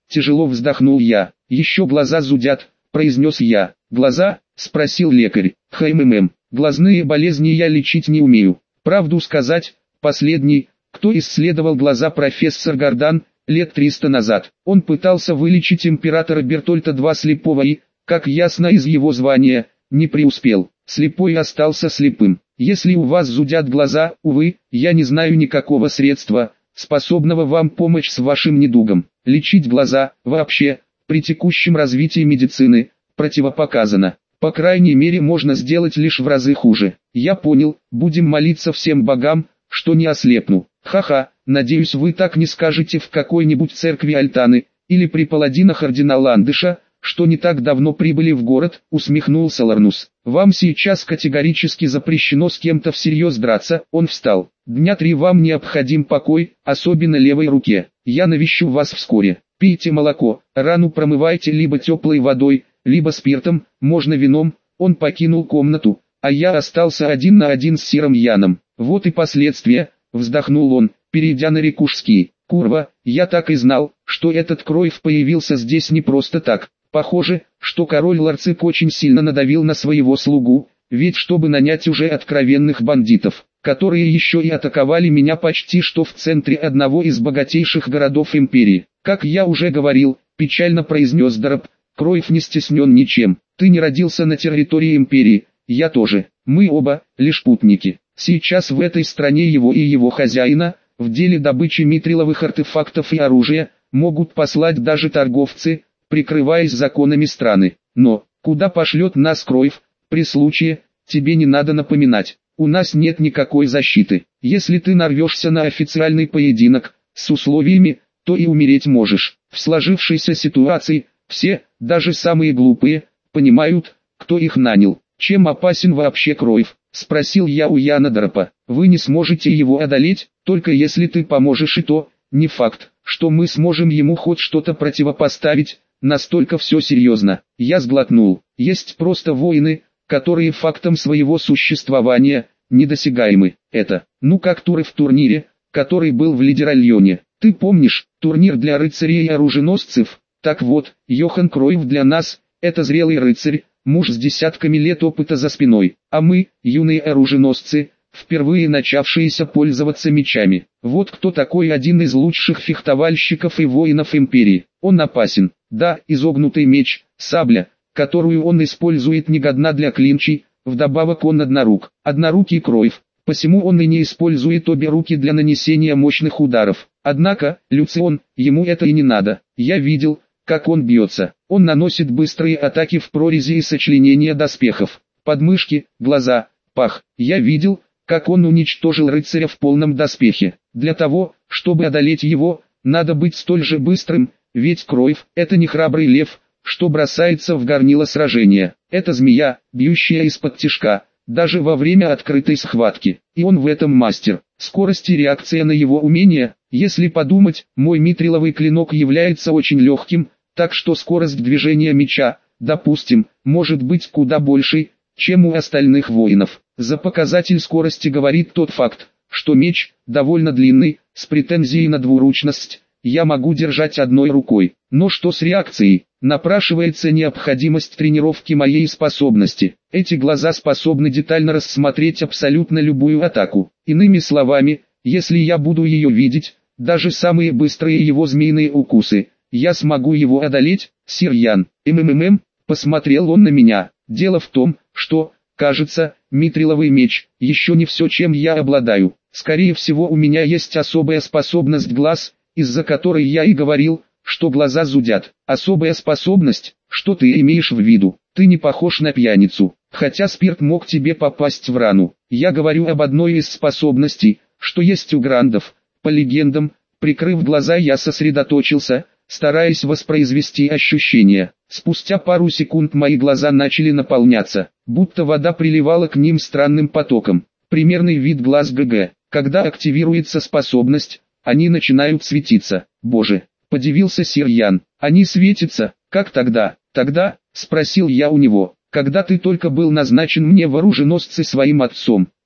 тяжело вздохнул я. Еще глаза зудят, произнес я. Глаза? Спросил лекарь. Хмм, глазные болезни я лечить не умею. Правду сказать, последний, кто исследовал глаза, профессор Гордан, лет триста назад. Он пытался вылечить императора Бертольта два слепого и, как ясно из его звания, не преуспел. Слепой остался слепым. Если у вас зудят глаза, увы, я не знаю никакого средства, способного вам помочь с вашим недугом. Лечить глаза, вообще, при текущем развитии медицины, противопоказано. По крайней мере можно сделать лишь в разы хуже. Я понял, будем молиться всем богам, что не ослепну. Ха-ха, надеюсь вы так не скажете в какой-нибудь церкви Альтаны, или при паладинах ордена Ландыша, что не так давно прибыли в город, усмехнулся Ларнус. Вам сейчас категорически запрещено с кем-то всерьез драться. Он встал. Дня три вам необходим покой, особенно левой руке. Я навещу вас вскоре. Пейте молоко, рану промывайте либо теплой водой, либо спиртом, можно вином. Он покинул комнату, а я остался один на один с Сиром Яном. Вот и последствия, вздохнул он, перейдя на рекушский. Курва, я так и знал, что этот Кроев появился здесь не просто так. Похоже, что король Ларцик очень сильно надавил на своего слугу, ведь чтобы нанять уже откровенных бандитов, которые еще и атаковали меня почти что в центре одного из богатейших городов империи. Как я уже говорил, печально произнес Дараб, Кроев не стеснен ничем. Ты не родился на территории империи, я тоже. Мы оба лишь путники. Сейчас в этой стране его и его хозяина, в деле добычи митриловых артефактов и оружия, могут послать даже торговцы, прикрываясь законами страны. Но, куда пошлет нас Кроев, при случае, тебе не надо напоминать. У нас нет никакой защиты. Если ты нарвешься на официальный поединок, с условиями, то и умереть можешь. В сложившейся ситуации, все, даже самые глупые, понимают, кто их нанял. Чем опасен вообще Кроев? Спросил я у Яна Дарапа. Вы не сможете его одолеть, только если ты поможешь, и то, не факт, что мы сможем ему хоть что-то противопоставить. Настолько все серьезно. Я сглотнул. Есть просто воины, которые фактом своего существования недосягаемы. Это, ну как туры в турнире, который был в Лидеральоне. Ты помнишь, турнир для рыцарей и оруженосцев? Так вот, Йохан Кроев для нас, это зрелый рыцарь, муж с десятками лет опыта за спиной. А мы, юные оруженосцы, впервые начавшиеся пользоваться мечами. Вот кто такой один из лучших фехтовальщиков и воинов империи. Он опасен. Да, изогнутый меч, сабля, которую он использует, негодна для клинчей, вдобавок он однорук, однорукий Кроев, посему он и не использует обе руки для нанесения мощных ударов. Однако, Люцион, ему это и не надо. Я видел, как он бьется. Он наносит быстрые атаки в прорези и сочленения доспехов, подмышки, глаза, пах. Я видел, как он уничтожил рыцаря в полном доспехе. Для того, чтобы одолеть его, надо быть столь же быстрым, ведь Кроев – это не храбрый лев, что бросается в горнило сражения. Это змея, бьющая из-под тишка, даже во время открытой схватки. И он в этом мастер. Скорость и реакция на его умения, если подумать, мой митриловый клинок является очень легким, так что скорость движения меча, допустим, может быть куда большей, чем у остальных воинов. За показатель скорости говорит тот факт, что меч, довольно длинный, с претензией на двуручность, я могу держать одной рукой. Но что с реакцией? Напрашивается необходимость тренировки моей способности. Эти глаза способны детально рассмотреть абсолютно любую атаку. Иными словами, если я буду ее видеть, даже самые быстрые его змеиные укусы, я смогу его одолеть. Сир Ян, ммм, посмотрел он на меня. Дело в том, что, кажется, митриловый меч, еще не все, чем я обладаю. Скорее всего, у меня есть особая способность глаз, из-за которой я и говорил, что глаза зудят. Особая способность, что ты имеешь в виду? Ты не похож на пьяницу, хотя спирт мог тебе попасть в рану. Я говорю об одной из способностей, что есть у грандов. По легендам, прикрыв глаза, я сосредоточился, стараясь воспроизвести ощущения. Спустя пару секунд мои глаза начали наполняться, будто вода приливала к ним странным потоком. Примерный вид глаз ГГ. Когда активируется способность, они начинают светиться. Боже, подивился Сир Ян. Они светятся, как тогда? Тогда, спросил я у него, когда ты только был назначен мне в оруженосцы своим отцом.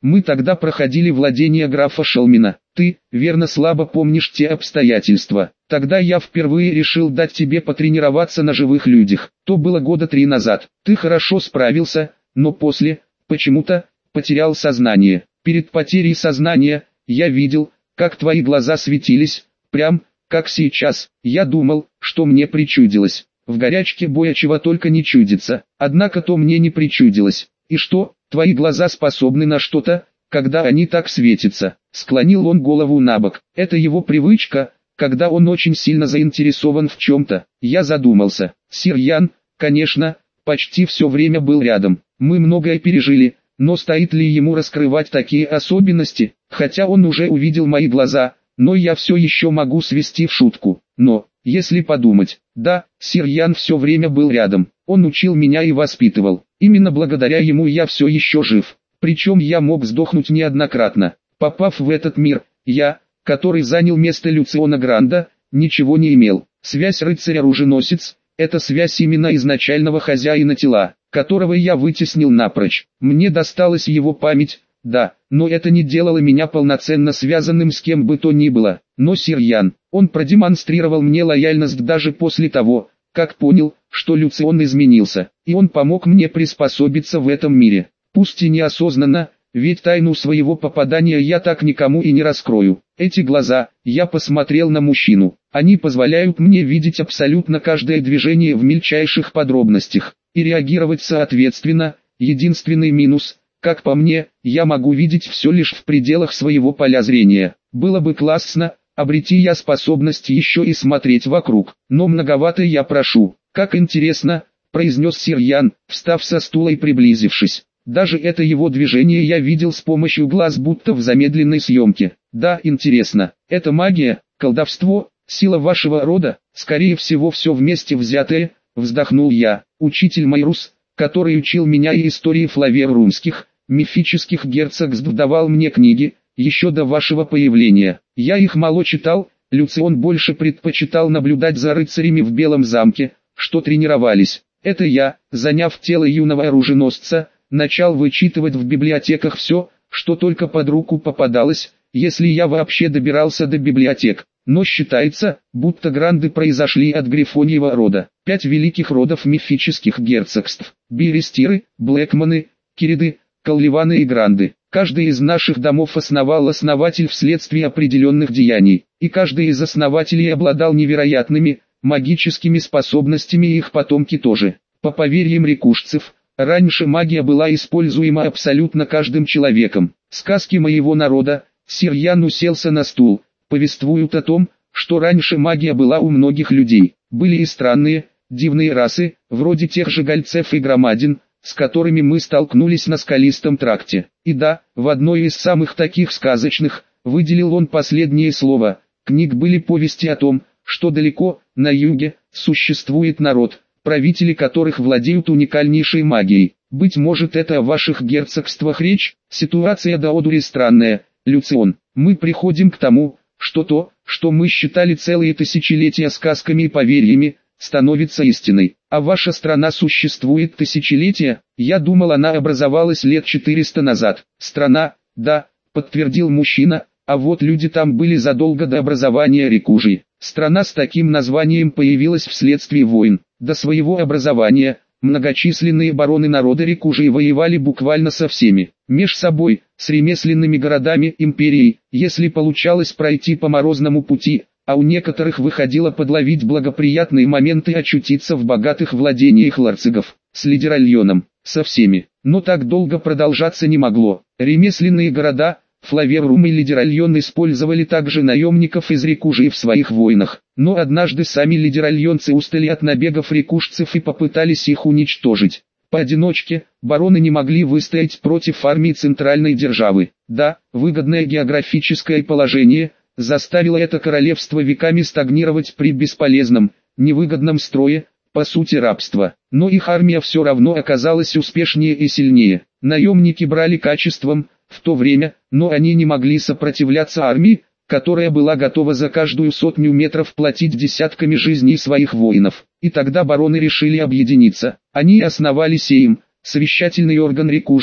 Мы тогда проходили владения графа Шелмина. Ты, верно, слабо помнишь те обстоятельства. Тогда я впервые решил дать тебе потренироваться на живых людях. То было года три назад. Ты хорошо справился, но после, почему-то, потерял сознание. Перед потерей сознания, я видел, как твои глаза светились, прям, как сейчас. Я думал, что мне причудилось. В горячке боя чего только не чудится. Однако то мне не причудилось. И что, твои глаза способны на что-то, когда они так светятся? Склонил он голову набок. Это его привычка, когда он очень сильно заинтересован в чем-то. Я задумался. Сир Ян, конечно, почти все время был рядом. Мы многое пережили, но стоит ли ему раскрывать такие особенности? Хотя он уже увидел мои глаза, но я все еще могу свести в шутку. Но, если подумать, да, сир Ян все время был рядом. Он учил меня и воспитывал. Именно благодаря ему я все еще жив. Причем я мог сдохнуть неоднократно. Попав в этот мир, я, который занял место Люциона Гранда, ничего не имел. Связь рыцарь-оруженосец – это связь именно изначального хозяина тела, которого я вытеснил напрочь. Мне досталась его память, да, но это не делало меня полноценно связанным с кем бы то ни было. Но сир Ян, он продемонстрировал мне лояльность даже после того, как понял, что Люцион изменился, и он помог мне приспособиться в этом мире. Пусть и неосознанно, ведь тайну своего попадания я так никому и не раскрою. Эти глаза, я посмотрел на мужчину, они позволяют мне видеть абсолютно каждое движение в мельчайших подробностях, и реагировать соответственно. Единственный минус, как по мне, я могу видеть все лишь в пределах своего поля зрения. Было бы классно, обрети я способность еще и смотреть вокруг, но многовато я прошу. Как интересно, произнес сир Ян, встав со стула и приблизившись. Даже это его движение я видел с помощью глаз будто в замедленной съемке. Да, интересно, это магия, колдовство, сила вашего рода, скорее всего все вместе взятое, вздохнул я. Учитель Майрус, который учил меня и истории флаверрумских, мифических герцогств, давал мне книги, еще до вашего появления. Я их мало читал, Люцион больше предпочитал наблюдать за рыцарями в Белом замке, что тренировались. Это я, заняв тело юного оруженосца, начал вычитывать в библиотеках все, что только под руку попадалось, если я вообще добирался до библиотек. Но считается, будто гранды произошли от грифоньего рода. Пять великих родов мифических герцогств: Берестиры, Блэкманы, Кириды, Колливаны и Гранды. Каждый из наших домов основал основатель вследствие определенных деяний, и каждый из основателей обладал невероятными, магическими способностями, и их потомки тоже. По поверьям рикушцев, раньше магия была используема абсолютно каждым человеком. Сказки моего народа, сир Ян уселся на стул, повествуют о том, что раньше магия была у многих людей. Были и странные, дивные расы, вроде тех же гольцев и громадин, с которыми мы столкнулись на скалистом тракте. И да, в одной из самых таких сказочных, выделил он последнее слово, книг были повести о том, что далеко, на юге, существует народ, правители которых владеют уникальнейшей магией. Быть может, это о ваших герцогствах речь? Ситуация до одури странная, Люцион. Мы приходим к тому, что то, что мы считали целые тысячелетия сказками и поверьями, становится истиной. А ваша страна существует тысячелетия? Я думал, она образовалась лет четыреста назад. Страна, да, подтвердил мужчина, а вот люди там были задолго до образования Рикужи. Страна с таким названием появилась вследствие войн. До своего образования, многочисленные бароны народа Рикужи воевали буквально со всеми, меж собой, с ремесленными городами империи, если получалось пройти по морозному пути, а у некоторых выходило подловить благоприятные моменты и очутиться в богатых владениях ларцигов, с лидеральоном, со всеми. Но так долго продолжаться не могло. Ремесленные города, Флаверрум и Лидеральон использовали также наемников из Рикужи в своих войнах, но однажды сами лидеральонцы устали от набегов рикушцев и попытались их уничтожить. Поодиночке, бароны не могли выстоять против армии центральной державы. Да, выгодное географическое положение заставило это королевство веками стагнировать при бесполезном, невыгодном строе, по сути рабства. Но их армия все равно оказалась успешнее и сильнее. Наемники брали качеством, в то время, но они не могли сопротивляться армии, которая была готова за каждую сотню метров платить десятками жизней своих воинов. И тогда бароны решили объединиться. Они основали Сейм, совещательный орган Рикужи,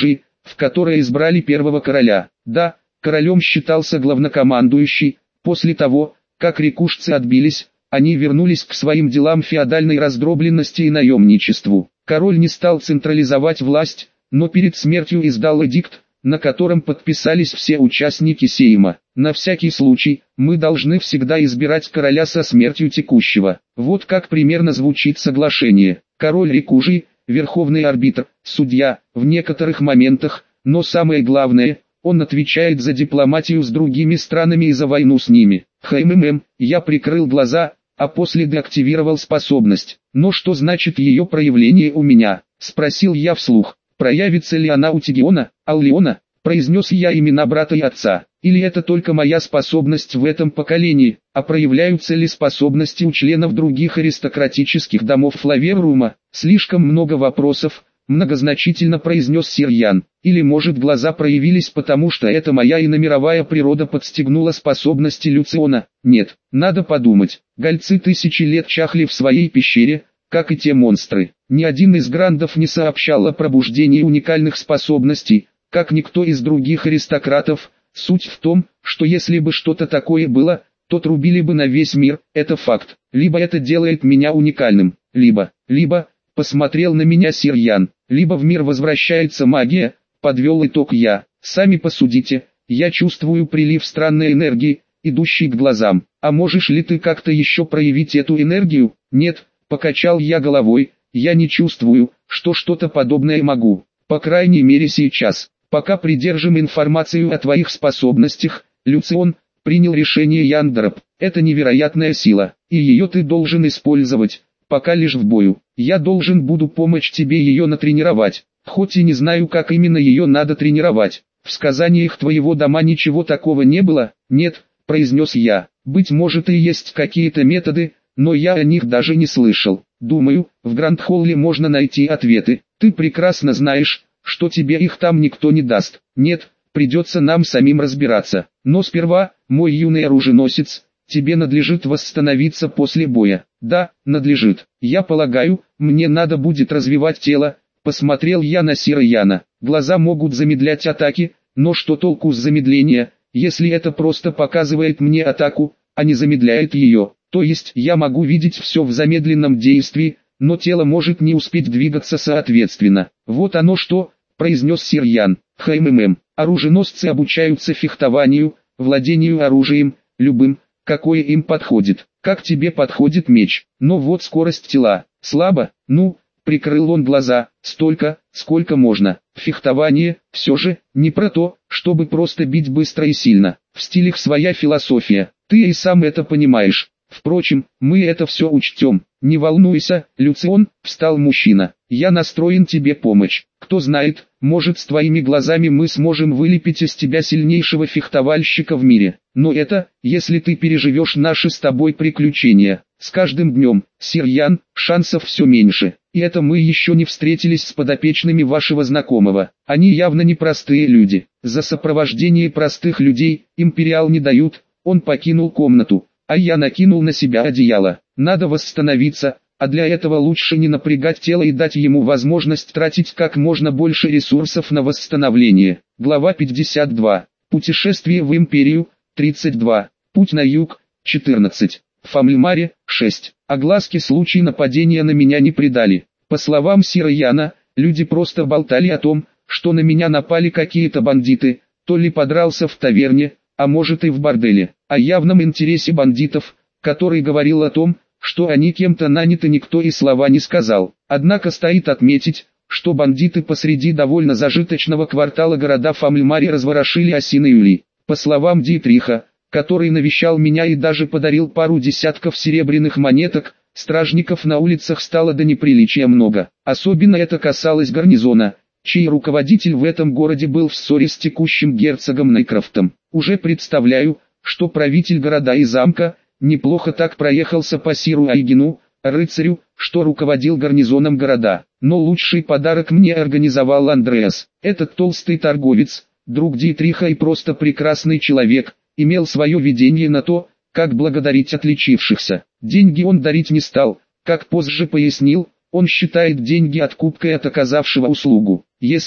в которое избрали первого короля. Да, королем считался главнокомандующий. После того, как рикушцы отбились, они вернулись к своим делам феодальной раздробленности и наемничеству. Король не стал централизовать власть, но перед смертью издал эдикт, на котором подписались все участники сейма. На всякий случай, мы должны всегда избирать короля со смертью текущего. Вот как примерно звучит соглашение. Король Рикужий, верховный арбитр, судья, в некоторых моментах, но самое главное, он отвечает за дипломатию с другими странами и за войну с ними. ХММ, я прикрыл глаза, а после деактивировал способность. Но что значит ее проявление у меня? Спросил я вслух. Проявится ли она у Тигиона, Аллиона? Произнес я имена брата и отца. Или это только моя способность в этом поколении, а проявляются ли способности у членов других аристократических домов Флаверрума? Слишком много вопросов, многозначительно произнес сир Ян. Или может глаза проявились потому, что это моя иномировая природа подстегнула способности Люциона? Нет, надо подумать. Гольцы тысячи лет чахли в своей пещере, как и те монстры. Ни один из грандов не сообщал о пробуждении уникальных способностей, как никто из других аристократов. Суть в том, что если бы что-то такое было, то трубили бы на весь мир, это факт. Либо это делает меня уникальным, либо, либо, посмотрел на меня сир Ян, либо в мир возвращается магия, подвел итог я. Сами посудите, я чувствую прилив странной энергии, идущий к глазам. А можешь ли ты как-то еще проявить эту энергию? Нет, покачал я головой, я не чувствую, что что-то подобное могу. По крайней мере сейчас. Пока придержим информацию о твоих способностях, Люцион, принял решение Яндроп. Это невероятная сила, и ее ты должен использовать, пока лишь в бою. Я должен буду помочь тебе ее натренировать, хоть и не знаю, как именно ее надо тренировать. В сказаниях твоего дома ничего такого не было? Нет, произнес я. Быть может и есть какие-то методы, но я о них даже не слышал. Думаю, в Гранд-Холле можно найти ответы. Ты прекрасно знаешь, что тебе их там никто не даст. Нет, придется нам самим разбираться. Но сперва, мой юный оруженосец, тебе надлежит восстановиться после боя. Да, надлежит. Я полагаю, мне надо будет развивать тело. Посмотрел я на сира Яна. Глаза могут замедлять атаки, но что толку с замедления, если это просто показывает мне атаку, а не замедляет ее? То есть я могу видеть все в замедленном действии, но тело может не успеть двигаться соответственно. Вот оно что, произнес сир Ян. ХММ. Оруженосцы обучаются фехтованию, владению оружием, любым, какое им подходит. Как тебе подходит меч? Но вот скорость тела. Слабо? Ну, прикрыл он глаза. Столько, сколько можно. Фехтование, все же, не про то, чтобы просто бить быстро и сильно. В стилях своя философия. Ты и сам это понимаешь. Впрочем, мы это все учтем. Не волнуйся, Люцион, встал мужчина. Я настроен тебе помочь. Кто знает, может с твоими глазами мы сможем вылепить из тебя сильнейшего фехтовальщика в мире. Но это, если ты переживешь наши с тобой приключения. С каждым днем, сир Ян, шансов все меньше. И это мы еще не встретились с подопечными вашего знакомого. Они явно не простые люди. За сопровождение простых людей, Империал не дают. Он покинул комнату, а я накинул на себя одеяло. Надо восстановиться, а для этого лучше не напрягать тело и дать ему возможность тратить как можно больше ресурсов на восстановление. Глава пятьдесят два. Путешествие в Империю, тридцать два. Путь на юг, четырнадцать. Фамильмаре, шесть. Огласки случай нападения на меня не придали. По словам сира Яна, люди просто болтали о том, что на меня напали какие-то бандиты, то ли подрался в таверне, а может и в борделе. О явном интересе бандитов, который говорил о том, что они кем-то наняты, никто и слова не сказал. Однако стоит отметить, что бандиты посреди довольно зажиточного квартала города Фамильмаре разворошили осиный улей. По словам Дитриха, который навещал меня и даже подарил пару десятков серебряных монеток, стражников на улицах стало до неприличия много. Особенно это касалось гарнизона, чей руководитель в этом городе был в ссоре с текущим герцогом Найкрофтом. Уже представляю, что правитель города и замка неплохо так проехался по сиру Айгину, рыцарю, что руководил гарнизоном города. Но лучший подарок мне организовал Андреас. Этот толстый торговец, друг Дитриха и просто прекрасный человек, имел свое видение на то, как благодарить отличившихся. Деньги он дарить не стал, как позже пояснил, он считает деньги откупкой от оказавшего услугу. Если,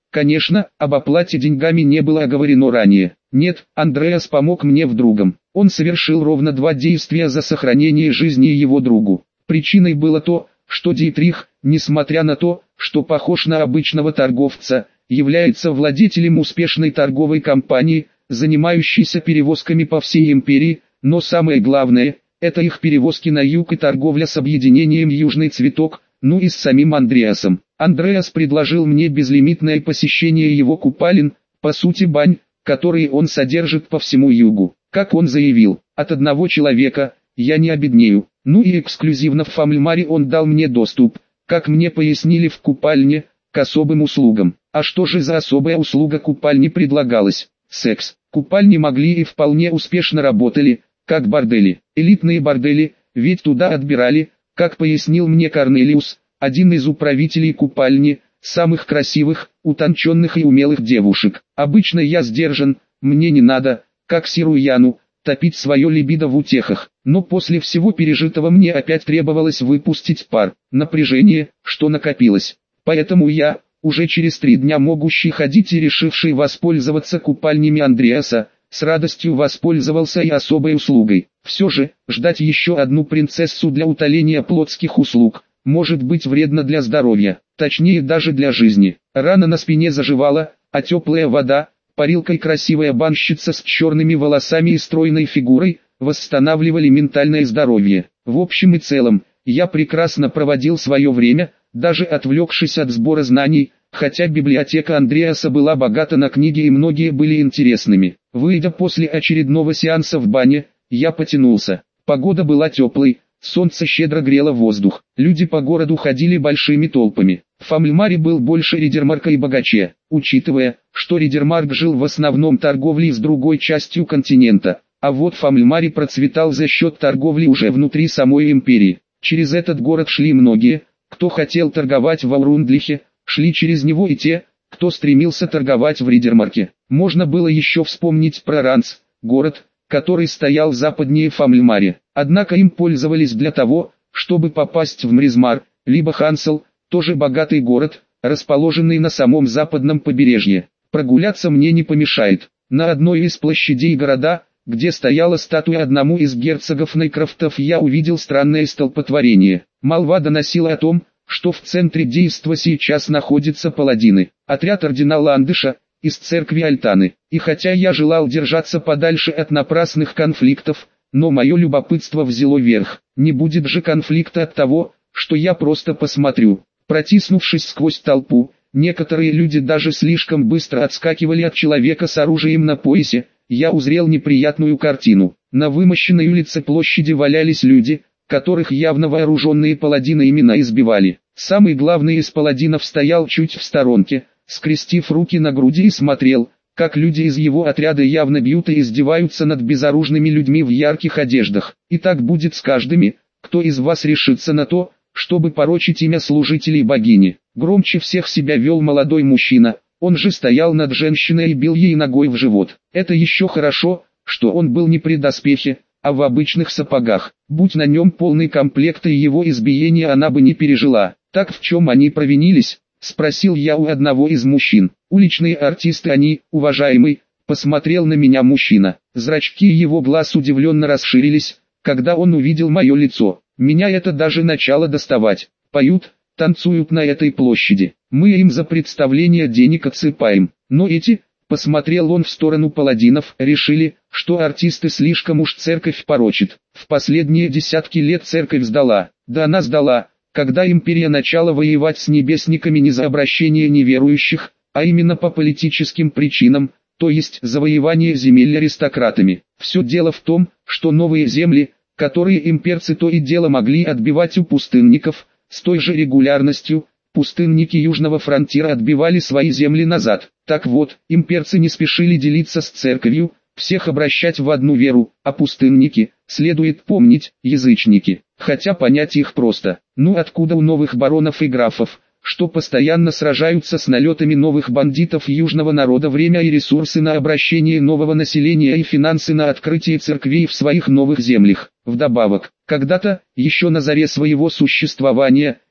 Конечно, об оплате деньгами не было оговорено ранее. Нет, Андреас помог мне в другом. Он совершил ровно два действия за сохранение жизни его другу. Причиной было то, что Дитрих, несмотря на то, что похож на обычного торговца, является владетелем успешной торговой компании, занимающейся перевозками по всей империи, но самое главное, это их перевозки на юг и торговля с объединением «Южный цветок», ну и с самим Андреасом. Андреас предложил мне безлимитное посещение его купалин, по сути бань, которые он содержит по всему югу. Как он заявил, от одного человека я не обеднею. Ну и эксклюзивно в Фамильмаре он дал мне доступ, как мне пояснили в купальне, к особым услугам. А что же за особая услуга купальни предлагалась? Секс. Купальни могли и вполне успешно работали, как бордели. Элитные бордели, ведь туда отбирали, как пояснил мне Корнелиус, один из управителей купальни, самых красивых, утонченных и умелых девушек. Обычно я сдержан, мне не надо, как Сируяну, топить свое либидо в утехах. Но после всего пережитого мне опять требовалось выпустить пар, напряжение, что накопилось. Поэтому я, уже через три дня могущий ходить и решивший воспользоваться купальнями Андреаса, с радостью воспользовался и особой услугой. Все же, ждать еще одну принцессу для утоления плотских услуг, может быть вредно для здоровья, точнее даже для жизни. Рана на спине заживала, а теплая вода, парилкой красивая банщица с черными волосами и стройной фигурой, восстанавливали ментальное здоровье. В общем и целом, я прекрасно проводил свое время, даже отвлекшись от сбора знаний, хотя библиотека Андреаса была богата на книги и многие были интересными. Выйдя после очередного сеанса в бане, я потянулся. Погода была теплой, солнце щедро грело воздух. Люди по городу ходили большими толпами. В Фамильмаре был больше Ридермарка и богаче, учитывая, что Ридермарк жил в основном торговлей с другой частью континента, а вот Фамильмаре процветал за счет торговли уже внутри самой империи. Через этот город шли многие, кто хотел торговать в Аурундлихе, шли через него и те, кто стремился торговать в Ридермарке. Можно было еще вспомнить про Ранс, город, который стоял западнее Фамильмаре. Однако им пользовались для того, чтобы попасть в Мризмар, либо Хансел, тоже богатый город, расположенный на самом западном побережье. Прогуляться мне не помешает. На одной из площадей города, где стояла статуя одному из герцогов Нейкрофтов, я увидел странное столпотворение. Молва доносила о том, что в центре действа сейчас находятся паладины, отряд ордена Ландыша, из церкви Альтаны. И хотя я желал держаться подальше от напрасных конфликтов, но мое любопытство взяло верх. Не будет же конфликта от того, что я просто посмотрю. Протиснувшись сквозь толпу, некоторые люди даже слишком быстро отскакивали от человека с оружием на поясе. Я узрел неприятную картину. На вымощенной улице площади валялись люди, которых явно вооруженные паладины именно избивали. Самый главный из паладинов стоял чуть в сторонке, скрестив руки на груди и смотрел, как люди из его отряда явно бьют и издеваются над безоружными людьми в ярких одеждах. И так будет с каждыми, кто из вас решится на то, чтобы порочить имя служителей богини. Громче всех себя вел молодой мужчина, он же стоял над женщиной и бил ей ногой в живот. Это еще хорошо, что он был не при доспехе, а в обычных сапогах. Будь на нем полный комплект и его избиение она бы не пережила. Так в чем они провинились? Спросил я у одного из мужчин. Уличные артисты они, уважаемый, посмотрел на меня мужчина. Зрачки его глаз удивленно расширились, когда он увидел мое лицо. Меня это даже начало доставать. Поют, танцуют на этой площади. Мы им за представление денег отсыпаем. Но эти, посмотрел он в сторону паладинов, решили, что артисты слишком уж церковь порочит. В последние десятки лет церковь сдала. Да она сдала, когда империя начала воевать с небесниками не за обращение неверующих, а именно по политическим причинам, то есть завоевание земель аристократами. Все дело в том, что новые земли, которые имперцы то и дело могли отбивать у пустынников, с той же регулярностью, пустынники Южного фронтира отбивали свои земли назад. Так вот, имперцы не спешили делиться с церковью, всех обращать в одну веру, а пустынники, следует помнить, язычники. Хотя понять их просто. Ну откуда у новых баронов и графов, что постоянно сражаются с налетами новых бандитов южного народа, время и ресурсы на обращение нового населения и финансы на открытие церквей в своих новых землях. Вдобавок, когда-то, еще на заре своего существования,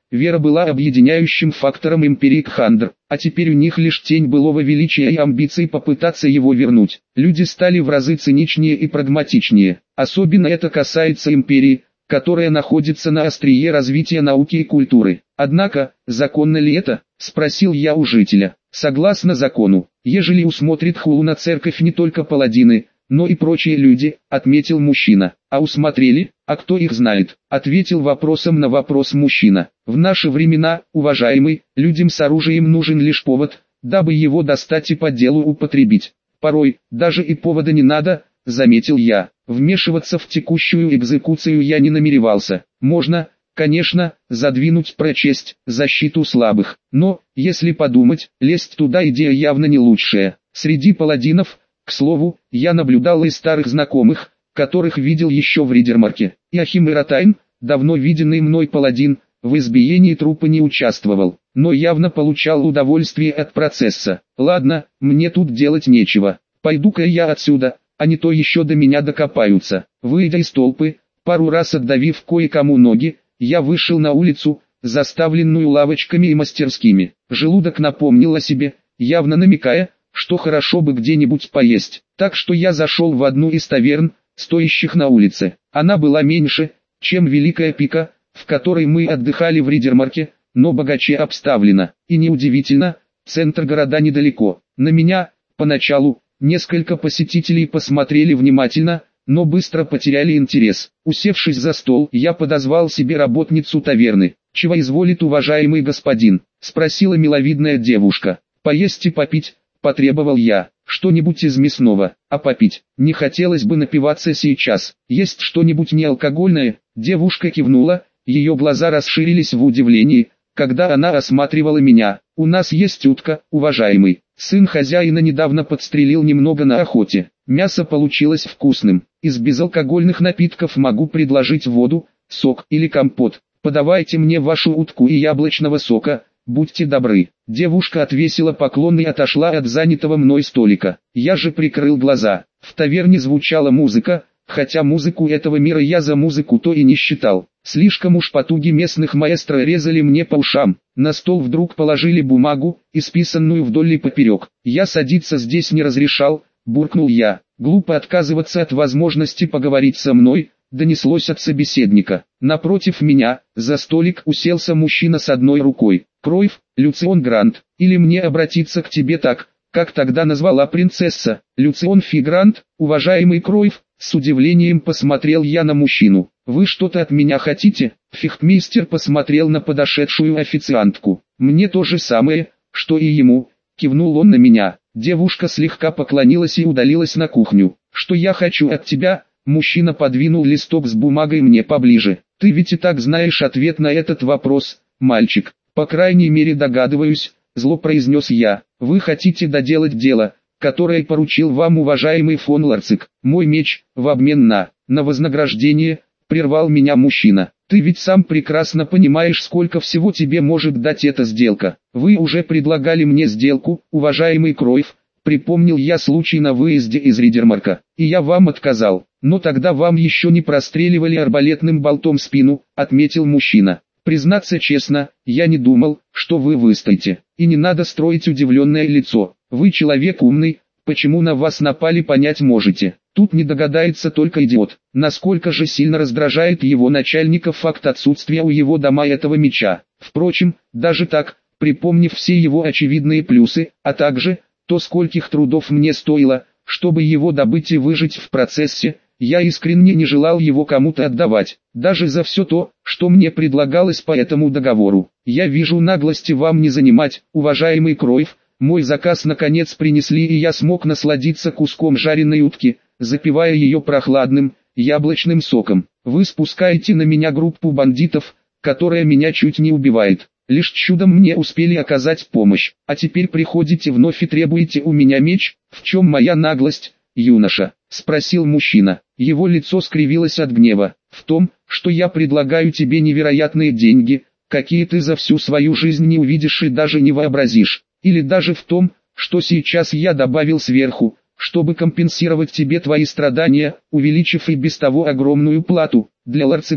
вера была объединяющим фактором империи Кхандр, а теперь у них лишь тень былого величия и амбиций попытаться его вернуть. Люди стали в разы циничнее и прагматичнее. Особенно это касается империи, которая находится на острие развития науки и культуры. Однако, законно ли это? Спросил я у жителя. Согласно закону, ежели усмотрит хулу на церковь не только паладины, но и прочие люди, отметил мужчина. А усмотрели? А кто их знает? Ответил вопросом на вопрос мужчина. В наши времена, уважаемый, людям с оружием нужен лишь повод, дабы его достать и по делу употребить. Порой, даже и повода не надо, заметил я. Вмешиваться в текущую экзекуцию я не намеревался. Можно, конечно, задвинуть про честь, защиту слабых. Но, если подумать, лезть туда идея явно не лучшая. Среди паладинов, к слову, я наблюдал и старых знакомых, которых видел еще в Ридермарке. Иохим Иратайн, давно виденный мной паладин, в избиении трупа не участвовал, но явно получал удовольствие от процесса. Ладно, мне тут делать нечего. Пойду-ка я отсюда, а не то еще до меня докопаются. Выйдя из толпы, пару раз отдавив кое-кому ноги, я вышел на улицу, заставленную лавочками и мастерскими. Желудок напомнил о себе, явно намекая, что хорошо бы где-нибудь поесть. Так что я зашел в одну из таверн, стоящих на улице. Она была меньше, чем Великая Пика, в которой мы отдыхали в Ридермарке, но богаче обставлена. И неудивительно, центр города недалеко. На меня, поначалу, несколько посетителей посмотрели внимательно, но быстро потеряли интерес. Усевшись за стол, я подозвал себе работницу таверны. «Чего изволит уважаемый господин?» — спросила миловидная девушка. «Поесть и попить», — потребовал я. «Что-нибудь из мясного, а попить? Не хотелось бы напиваться сейчас. Есть что-нибудь неалкогольное?» Девушка кивнула, ее глаза расширились в удивлении, когда она осматривала меня. «У нас есть утка, уважаемый. Сын хозяина недавно подстрелил немного на охоте. Мясо получилось вкусным. Из безалкогольных напитков могу предложить воду, сок или компот. Подавайте мне вашу утку и яблочного сока, будьте добры». Девушка отвесила поклон и отошла от занятого мной столика. Я же прикрыл глаза. В таверне звучала музыка, хотя музыку этого мира я за музыку то и не считал. Слишком уж потуги местных маэстро резали мне по ушам. На стол вдруг положили бумагу, исписанную вдоль и поперек. Я садиться здесь не разрешал, буркнул я. Глупо отказываться от возможности поговорить со мной, донеслось от собеседника. Напротив меня, за столик уселся мужчина с одной рукой. «Кройф, Люцион Грант, или мне обратиться к тебе так, как тогда назвала принцесса, Люцион Фи Грант, уважаемый Кройф?» С удивлением посмотрел я на мужчину. «Вы что-то от меня хотите?» Фехтмейстер посмотрел на подошедшую официантку. «Мне то же самое, что и ему», кивнул он на меня. Девушка слегка поклонилась и удалилась на кухню. «Что я хочу от тебя?» Мужчина подвинул листок с бумагой мне поближе. «Ты ведь и так знаешь ответ на этот вопрос, мальчик». «По крайней мере догадываюсь», зло произнес я. «Вы хотите доделать дело, которое поручил вам уважаемый фон Ларцик. Мой меч, в обмен на, на вознаграждение», прервал меня мужчина. «Ты ведь сам прекрасно понимаешь, сколько всего тебе может дать эта сделка. Вы уже предлагали мне сделку, уважаемый Кройф», припомнил я случай на выезде из Ридермарка, «и я вам отказал. Но тогда вам еще не простреливали арбалетным болтом спину», отметил мужчина. «Признаться честно, я не думал, что вы выстоите. И не надо строить удивленное лицо. Вы человек умный, почему на вас напали, понять можете. Тут не догадается только идиот». Насколько же сильно раздражает его начальника факт отсутствия у его дома этого меча. Впрочем, даже так, припомнив все его очевидные плюсы, а также то, скольких трудов мне стоило, чтобы его добыть и выжить в процессе, я искренне не желал его кому-то отдавать, даже за все то, что мне предлагалось по этому договору. «Я вижу, наглости вам не занимать, уважаемый Кройф. Мой заказ наконец принесли, и я смог насладиться куском жареной утки, запивая ее прохладным, яблочным соком. Вы спускаете на меня группу бандитов, которая меня чуть не убивает. Лишь чудом мне успели оказать помощь, а теперь приходите вновь и требуете у меня меч. В чем моя наглость, юноша?» — спросил мужчина. Его лицо скривилось от гнева. «В том, что я предлагаю тебе невероятные деньги, какие ты за всю свою жизнь не увидишь и даже не вообразишь. Или даже в том, что сейчас я добавил сверху, чтобы компенсировать тебе твои страдания, увеличив и без того огромную плату. Для ларцигов,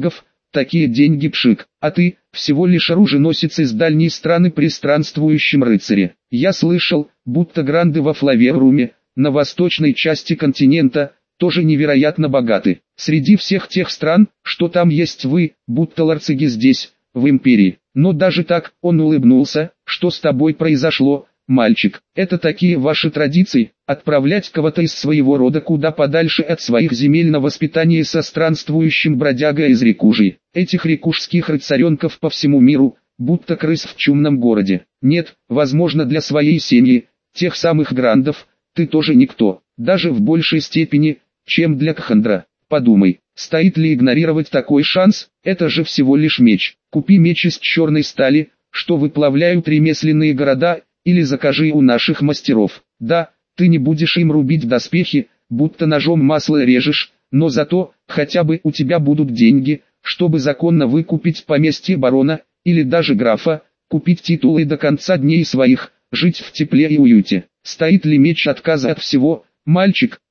такие деньги пшик, а ты, всего лишь оруженосец из дальней страны при странствующем рыцаре. Я слышал, будто гранды во Флаверруме, на восточной части континента, тоже невероятно богаты. Среди всех тех стран, что там есть вы, будто ларцеги здесь, в империи. Но даже так, он улыбнулся, что с тобой произошло, мальчик? Это такие ваши традиции, отправлять кого-то из своего рода куда подальше от своих земель на воспитание со странствующим бродягой из Рикужи. Этих рикужских рыцаренков по всему миру, будто крыс в чумном городе. Нет, возможно, для своей семьи, тех самых грандов, ты тоже никто, даже в большей степени, чем для Кхандра. Подумай, стоит ли игнорировать такой шанс? Это же всего лишь меч. Купи меч из черной стали, что выплавляют ремесленные города, или закажи у наших мастеров. Да, ты не будешь им рубить доспехи, будто ножом масло режешь, но зато, хотя бы у тебя будут деньги, чтобы законно выкупить поместье барона, или даже графа, купить титулы до конца дней своих, жить в тепле и уюте. Стоит ли меч отказа от всего, мальчик?